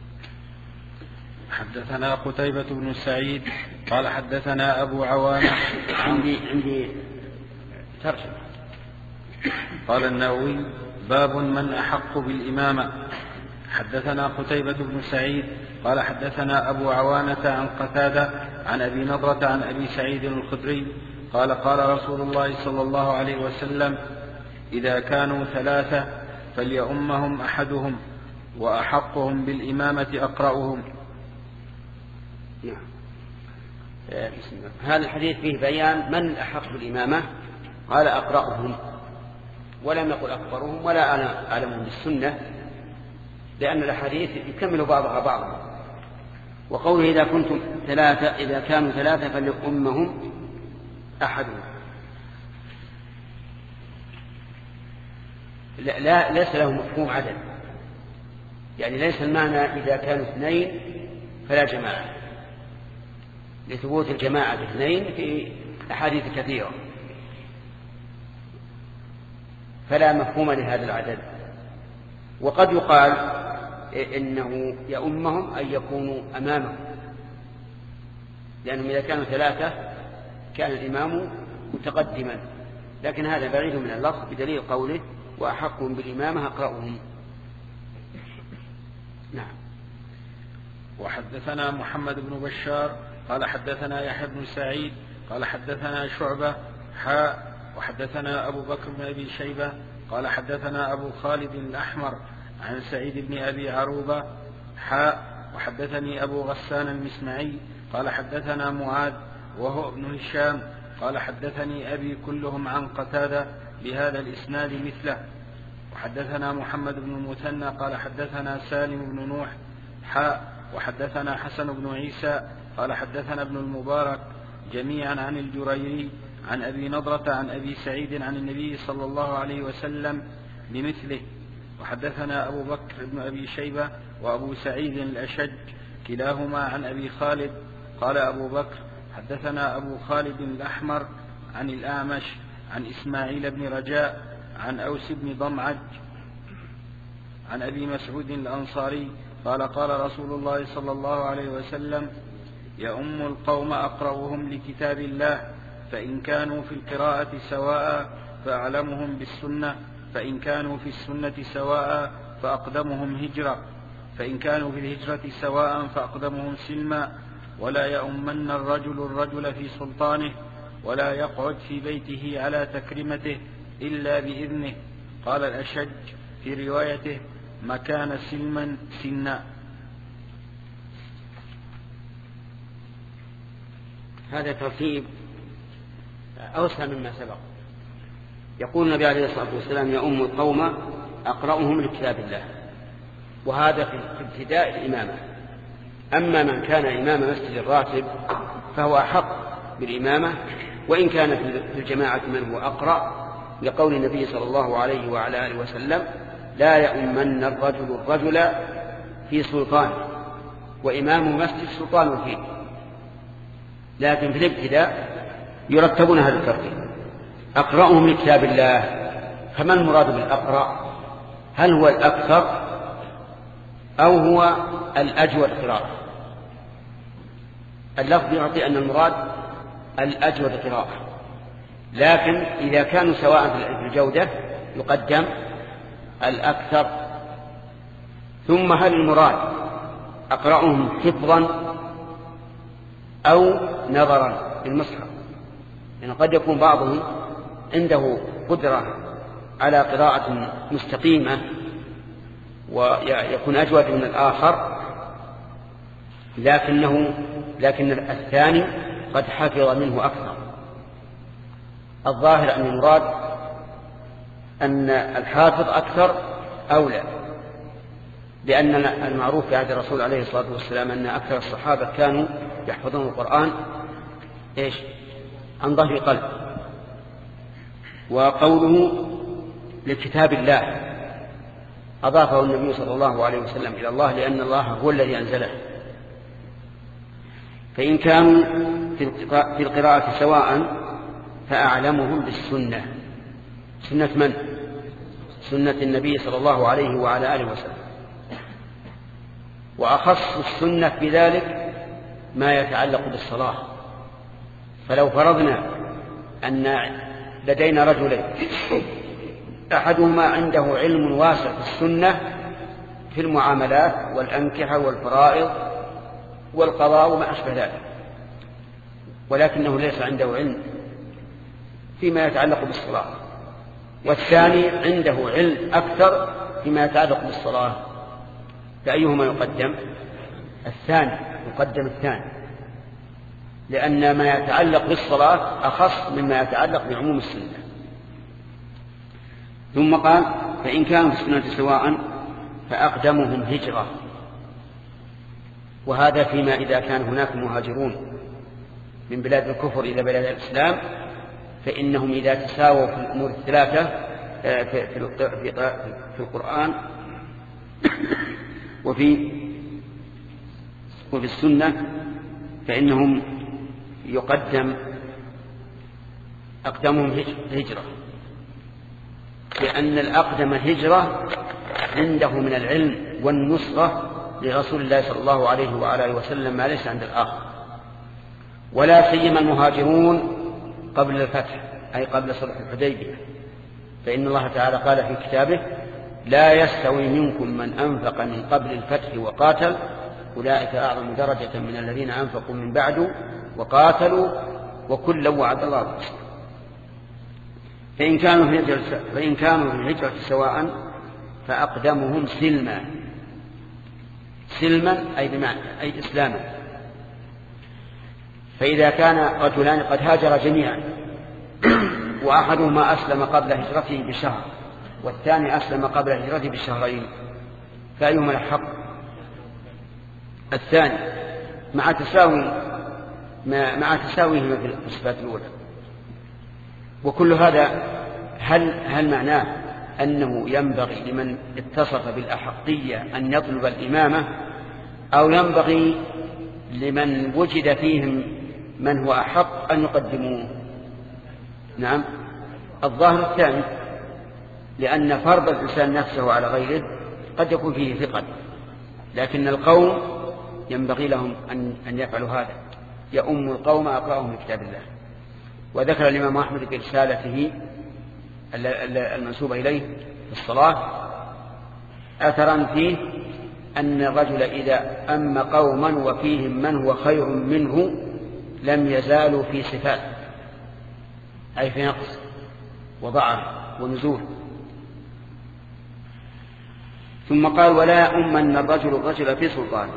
[SPEAKER 2] حدثنا قتيبة بن سعيد قال حدثنا أبو عوانة.
[SPEAKER 1] عندي عندي ترجمة.
[SPEAKER 2] قال النووي باب من أحق بالإمامة. حدثنا قتيبة بن سعيد قال حدثنا أبو عوانة عن قتادة عن أبي نضرة عن أبي سعيد الخدري قال قال رسول الله صلى الله عليه وسلم إذا كانوا ثلاثة فليؤمهم أحدهم وأحقهم بالإمامة أقرأهم.
[SPEAKER 1] هذا الحديث فيه بيان من أحق بالإمامة، قال أقرأهم، ولم يقل أكبرهم ولا أعلمهم بالسنة، لأن الحديث يكمل بعضها بعضا. وقوله إذا كنتم ثلاثة إذا كانوا ثلاثة فليؤمهم أحدهم، لا, لا ليس له مفهوم عدد، يعني ليس المعنى إذا كانوا اثنين فلا جماعة، لثبوت الجماعة باثنين في أحاديث كثيرة، فلا مفهوم لهذا العدد. وقد يقال إنه يؤمهم أن يكونوا أمامه، لأنهم إذا كانوا ثلاثة كان الإمام متقدما، لكن هذا بعيد من اللفظ بدليل قوله وأحقهم بالإمامة أقرأهم. نعم.
[SPEAKER 2] وحدثنا محمد بن بشار قال حدثنا يحيى بن سعيد قال حدثنا شعبة حاء وحدثنا أبو بكر بن أبي شيبة قال حدثنا أبو خالد الأحمر عن سعيد بن أبي عروبة حاء وحدثني أبو غسان المسمعي قال حدثنا معاذ وهو ابن هشام قال حدثني أبي كلهم عن قتادة بهذا الإسناد مثله. وحدثنا محمد بن المثنى قال حدثنا سالم بن نوح حاء وحدثنا حسن بن عيسى قال حدثنا ابن المبارك جميعا عن الجريري عن أبي نضرة عن أبي سعيد عن النبي صلى الله عليه وسلم بمثله. وحدثنا أبو بكر بن أبي شيبة وأبو سعيد الأشج كلاهما عن أبي خالد قال أبو بكر حدثنا أبو خالد الأحمر عن الأعمش عن إسماعيل بن رجاء عن أوس بن ضمعج عن أبي مسعود الأنصاري قال قال رسول الله صلى الله عليه وسلم يؤم القوم أقرأهم لكتاب الله، فإن كانوا في القراءة سواء فأعلمهم بالسنة، فإن كانوا في السنة سواء فأقدمهم هجرة، فإن كانوا في الهجرة سواء فأقدمهم سلما، ولا يؤمن الرجل الرجل في سلطانه، ولا يقعد في بيته على تكريمته إلا بإذنه. قال الأشج في روايته مكان سلما سنا.
[SPEAKER 1] هذا ترتيب أوسع مما سبق. يقول النبي عليه الصلاة والسلام يؤم القوم أقرأهم لكتاب الله، وهذا في ابتداء الإمامة. أما من كان إمام مسجد الراتب فهو أحق بالإمامة وإن كان في الجماعة من هو أقرأ، لقول النبي صلى الله عليه وعلى آله وسلم لا يؤمن الرجل الرجل في سلطانه، وإمام مسجد سلطان فيه. لكن في الابتداء يرتبون هذا الترتيب. أقرأهم لكتاب الله، فما المراد بالأقرأ؟ هل هو الأكثر أو هو الأجود قراءة؟ اللفظ يعطي أن المراد الأجود قراءة، لكن إذا كانوا سواء في الجودة يقدم الأكثر. ثم هل المراد أقرأهم حفظا أو نظرا للمصحف؟ لأن قد يكون بعضهم عنده قدرة على قراءة مستقيمة ويكون أجود من الآخر، لكنه لكن الثاني قد حفظ منه أكثر. الظاهر أن المراد أن الحافظ أكثر أولى، لأن المعروف في عهد الرسول عليه الصلاة والسلام أن أكثر الصحابة كانوا يحفظون القرآن إيش؟ عن ظهر قلب. وقوله لكتاب الله أضافه النبي صلى الله عليه وسلم إلى الله، لأن الله هو الذي أنزله. فإن كانوا في القراءة سواء فأعلمهم بالسنة. سنة من؟ سنة النبي صلى الله عليه وعلى آله وسلم. وأخص السنة بذلك ما يتعلق بالصلاة. فلو فرضنا أن لدينا رجلين أحدهما عنده علم واسع في السنة في المعاملات والأنكحة والفرائض والقضاء وما أشبه ذلك، ولكنه ليس عنده علم فيما يتعلق بالصلاة، والثاني عنده علم أكثر فيما يتعلق بالصلاة، فأيهما يقدم؟ الثاني. يقدم الثاني، لأن ما يتعلق بالصلاة أخص مما يتعلق بعموم السنة. ثم قال فإن كانوا في السنة سواء فأقدمهم هجرة. وهذا فيما إذا كان هناك مهاجرون من بلاد الكفر إلى بلاد الإسلام، فإنهم إذا تساووا في الأمور الثلاثة في القرآن وفي وفي السنة فإنهم يقدم أقدمهم هجرة، لأن الأقدم هجرة عنده من العلم والنصرة لرسول الله صلى الله عليه وآله وسلم ما ليس عند الآخر. ولا سيما المهاجرون قبل الفتح، أي قبل صلح الحديبية، فإن الله تعالى قال في كتابه لا يستوي منكم من أنفق من قبل الفتح وقاتل أولئك أعظم درجة من الذين أنفقوا من بعد وقاتلوا وكلا وعد الله الحسنى. فإن كانوا في الهجرة فإن كانوا في الهجرة سواء فأقدمهم سلما. سلما أي بمعنى أي إسلاما. فإذا كان رجلان قد هاجر جميعا وأحدهما أسلم قبل هجرته بشهر والثاني أسلم قبل هجرته بشهرين، فأيهما الحق؟ الثاني، مع تساوي مع تساويهما في الصفات الأولى. وكل هذا هل هل معناه أنه ينبغي لمن اتصف بالأحقية أن يطلب الإمامة، أو ينبغي لمن وجد فيهم من هو أحق أن يقدموه؟ نعم، الظاهر الثاني، لأن فرض الإنسان نفسه على غيره قد يكون فيه ثقل، لكن القوم ينبغي لهم أن أن يفعلوا هذا. يؤم القوم أقرأهم لكتاب الله. وذكر الإمام أحمد في رسالته المنسوبة إليه في الصلاة أثرا فيه أن الرجل إذا أم قوما وفيهم من هو خير منه لم يزالوا في صفات، أي في نقص وضعف ونزول. ثم قال ولا أمن الرجل الرجل في سلطانه.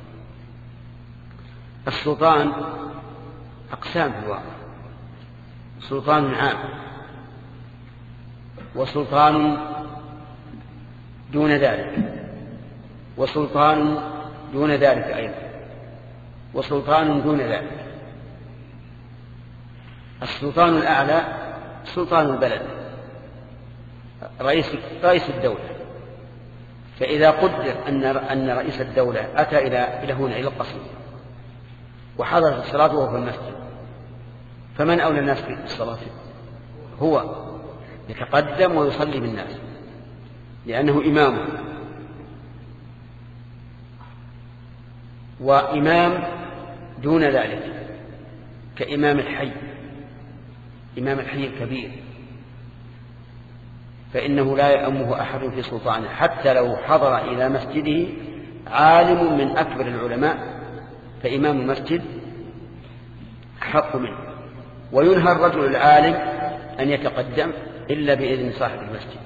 [SPEAKER 1] السلطان أقسام في الواقع، سلطان عام وسلطان دون ذلك وسلطان دون ذلك أيضا وسلطان دون ذلك. السلطان الأعلى سلطان البلد، رئيس رئيس الدولة. فإذا قدر أن أن رئيس الدولة أتى إلى إلى هنا إلى القصر وحضر الصلاة وهو في المسجد، فمن أولى الناس بالصلاة؟ هو يتقدم ويصلي بالناس لأنه إمام. وإمام دون ذلك كإمام الحي، إمام الحي الكبير، فإنه لا يأمه أحد في سلطانه، حتى لو حضر إلى مسجده عالم من أكبر العلماء فإمام المسجد أحق منه. وينهى الرجل العالم أن يتقدم إلا بإذن صاحب المسجد.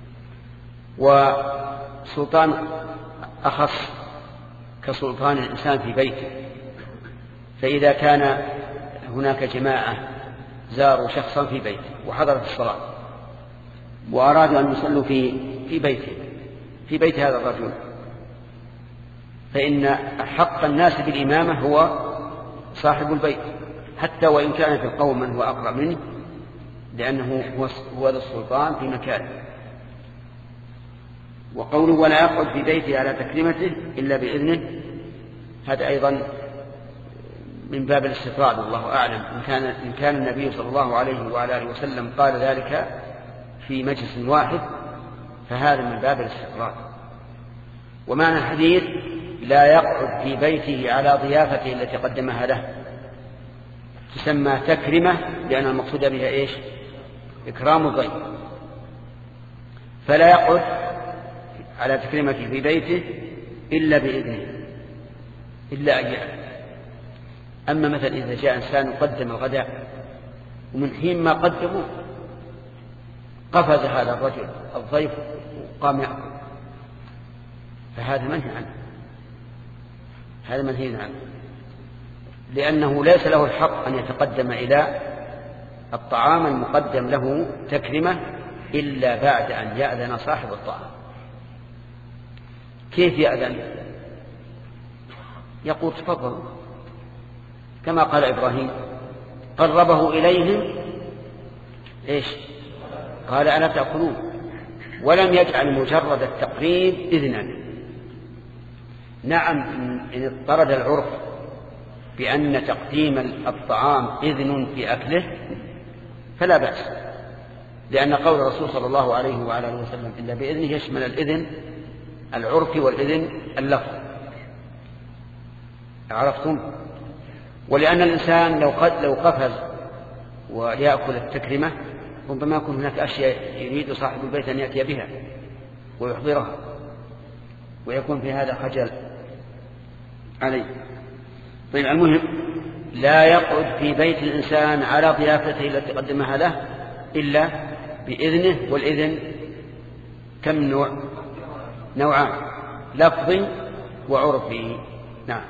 [SPEAKER 1] وسلطان أخص كسلطان الإنسان في بيته، فإذا كان هناك جماعة زاروا شخصا في بيته وحضرت الصلاة وأرادوا أن يصلوا في في بيته في بيت هذا الرجل، فإن حق الناس بالإمامة هو صاحب البيت، حتى وإن كان في القوم من هو أقرب منه، لأنه هو ذا السلطان في مكانه. وقوله ولا يقعد في بيته على تكريمته إلا بإذنه، هذا أيضا من باب الاستطراد، والله أعلم. إن كان, إن كان النبي صلى الله عليه وعلى آله وسلم قال ذلك في مجلس واحد فهذا من باب الاستطراد. ومعنى الحديث لا يقعد في بيته على ضيافته التي قدمها له، تسمى تكرمة لأن المقصود بها إيش؟ إكرام الضيف. فلا يقعد على تكريمته في بيته إلا بإذنه، إلا أن يأذن. أما مثلا إذا جاء إنسان قدم الغداء ومن حين ما قدموا قفز هذا الرجل الضيف وقام يأكل، فهذا منهي عنه، هذا منهي عنه، لأنه ليس له الحق أن يتقدم إلى الطعام المقدم له تكرمة إلا بعد أن يأذن صاحب الطعام. كيف يأذن؟ يقول تفضل، كما قال إبراهيم قربه إليهم إيش؟ قال ألا تأكلون، ولم يجعل مجرد التقريب إذنا. نعم إن اضطرد العرف بأن تقديم الطعام إذن في أكله فلا بأس، لأن قول الرسول صلى الله عليه وعلى آله وسلم إلا بإذنه يشمل الإذن العرفي والإذن اللفظ. عرفتم؟ ولأن الإنسان لو قد لو قفز ويأكل التكرمة ربما يكون هناك أشياء يريد صاحب البيت أن يأتي بها ويحضرها، ويكون في هذا خجل عليه. طيب، المهم لا يقعد في بيت الإنسان على ضيافته التي قدمها له إلا بإذنه. والإذن كم نوع؟ نوعان، لفظي وعرفي. نعم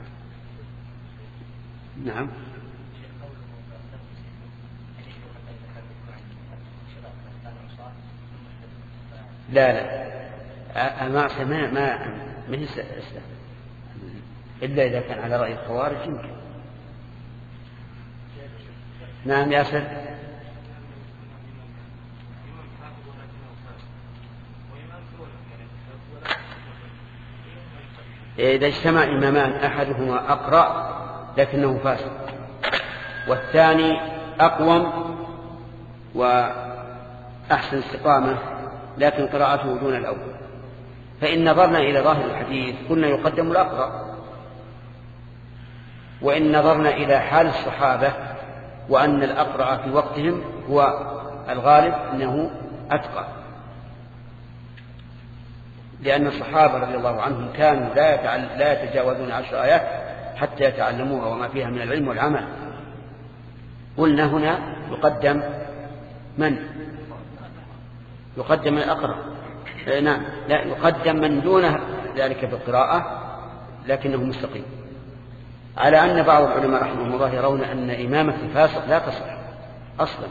[SPEAKER 1] نعم. لا لا المعصية ما ما ما هي إلا إذا كان على رأي الخوارج يمكن. نعم ياسر. إذا اجتمع إمامان أحدهما أقرأ لكنه فاسد، والثاني أقوم وأحسن استقامة لكن قراءته دون الأول، فإن نظرنا إلى ظاهر الحديث قلنا يقدم الأقرأ، وإن نظرنا إلى حال الصحابة وأن الأقرأ في وقتهم هو الغالب أنه أتقى، لأن الصحابة رضي الله عنهم كانوا لا يتجاوزون عشر آيات حتى يتعلموها وما فيها من العلم والعمل. قلنا هنا يقدم من؟ يقدم الأقرأ. نعم، لا يقدم من دون ذلك في القراءة لكنه مستقيم، على أن بعض العلماء رحمهم الله يرون أن إمامة الفاسق لا تصح أصلا،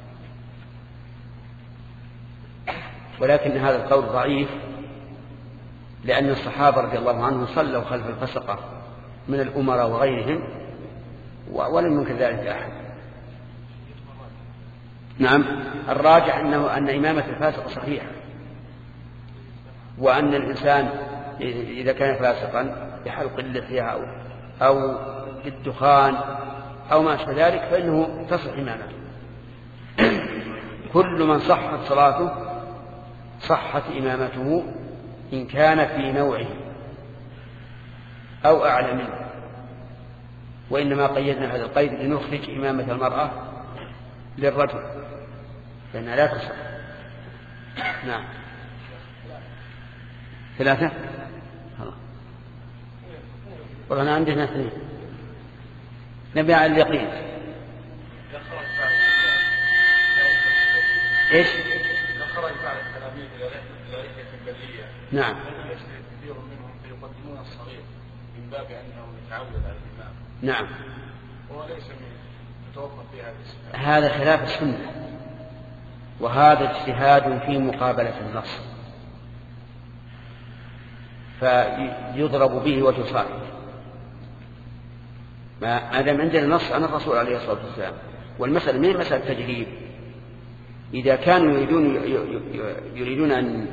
[SPEAKER 1] ولكن هذا القول ضعيف، لأن الصحابة رضي الله عنهم صلوا خلف الفسقة من الأمراء وغيرهم ولم ينكر ذلك أحد. نعم، الراجح أنه أن إمامة الفاسق صحيحة، وأن الإنسان إذا كان فاسقا بحلق اللحية أو أو بالدخان أو ما أشبه ذلك فإنه تصح إمامته. كل من صحت صلاته صحت إمامته إن كان في نوعه أو أعلى منه، وإنما قيدنا هذا القيد لنخرج إمامة المرأة للرجل لأنها لا تصح. نعم، ثلاثة. والله أنا عندنا اثنين نبي على اليقين. إيش؟
[SPEAKER 6] خرج بعد التلاميذ إلى رحلة البرية.
[SPEAKER 1] نعم.
[SPEAKER 6] كثير منهم يقدمون الصغير من باب أنه يتعود على الإمام.
[SPEAKER 1] نعم.
[SPEAKER 6] هو ليس متوقف في هذا السنة.
[SPEAKER 1] هذا خلاف السنة، وهذا اجتهاد في مقابلة النص، فيضرب به وتصاحب. ما دام عندنا نص عن الرسول عليه الصلاة والسلام، والمسألة من مسألة تجريب. إذا كانوا يريدون يريدون أن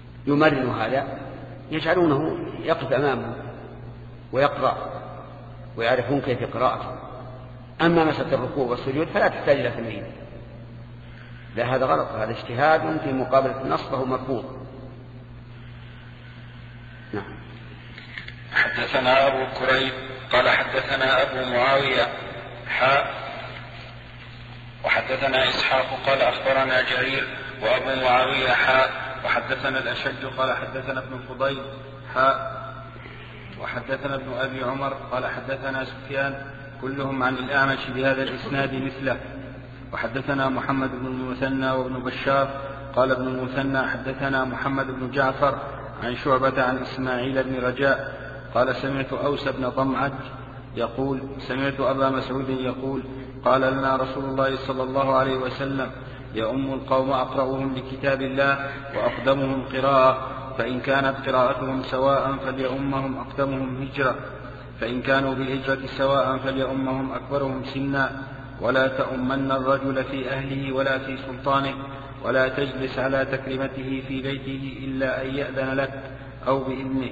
[SPEAKER 1] يمرنوا هذا يجعلونه يقف أمامه ويقرأ، ويعرفون كيف قراءته. أما مسألة الركوع والسجود فلا تحتاج إلى تمرين. لا، هذا غلط، هذا اجتهاد في مقابلة النص فهو مرفوض. نعم.
[SPEAKER 2] حدثنا أبو كريب قال حدثنا أبو معاوية حاء وحدثنا إسحاق قال أخبرنا جرير وأبو معاوية حاء وحدثنا الأشج قال حدثنا ابن الفضيل حاء وحدثنا ابن أبي عمر قال حدثنا سفيان كلهم عن الأعمش بهذا الإسناد مثله. وحدثنا محمد بن المثنى وابن بشار قال ابن المثنى حدثنا محمد بن جعفر عن شعبة عن إسماعيل بن رجاء قال سمعت أوس بن ضمعج يقول سمعت أبا مسعود يقول قال لنا رسول الله صلى الله عليه وسلم يؤم القوم أقرأهم لكتاب الله وأقدمهم قراءة، فإن كانت قراءتهم سواء فليؤمهم أقدمهم هجرة، فإن كانوا بالهجرة سواء فليؤمهم أكبرهم سنا، ولا تؤمن الرجل في أهله ولا في سلطانه، ولا تجلس على تكريمته في بيته إلا أن يأذن لك أو بإذنه.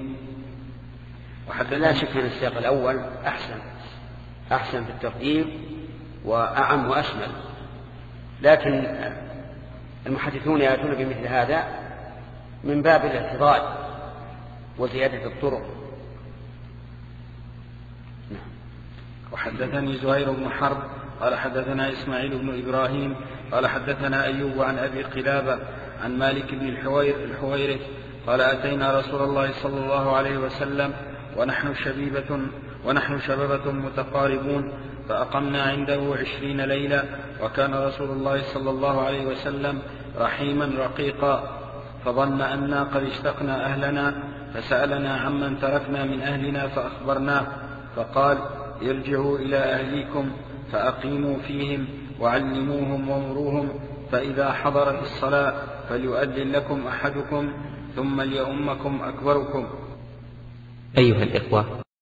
[SPEAKER 1] لا شك أن السياق الأول أحسن أحسن في الترتيب وأعم وأشمل، لكن المحدثون يأتون بمثل هذا من باب الاعتضاد وزيادة الطرق.
[SPEAKER 2] وحدثني زهير بن حرب قال حدثنا إسماعيل بن إبراهيم قال حدثنا أيوب عن أبي قلابة عن مالك بن الحوير الحويرث قال أتينا رسول الله صلى الله عليه وسلم ونحن شبيبة ونحن شبابة متقاربون فأقمنا عنده عشرين ليلة، وكان رسول الله صلى الله عليه وسلم رحيما رقيقا، فظن أنا قد اشتقنا أهلنا فسألنا عمن تركنا من أهلنا فأخبرناه، فقال ارجعوا إلى أهليكم فأقيموا فيهم وعلموهم ومروهم، فإذا حضرت الصلاة فليؤذن لكم أحدكم ثم ليؤمكم أكبركم.
[SPEAKER 7] أيها الإخوة،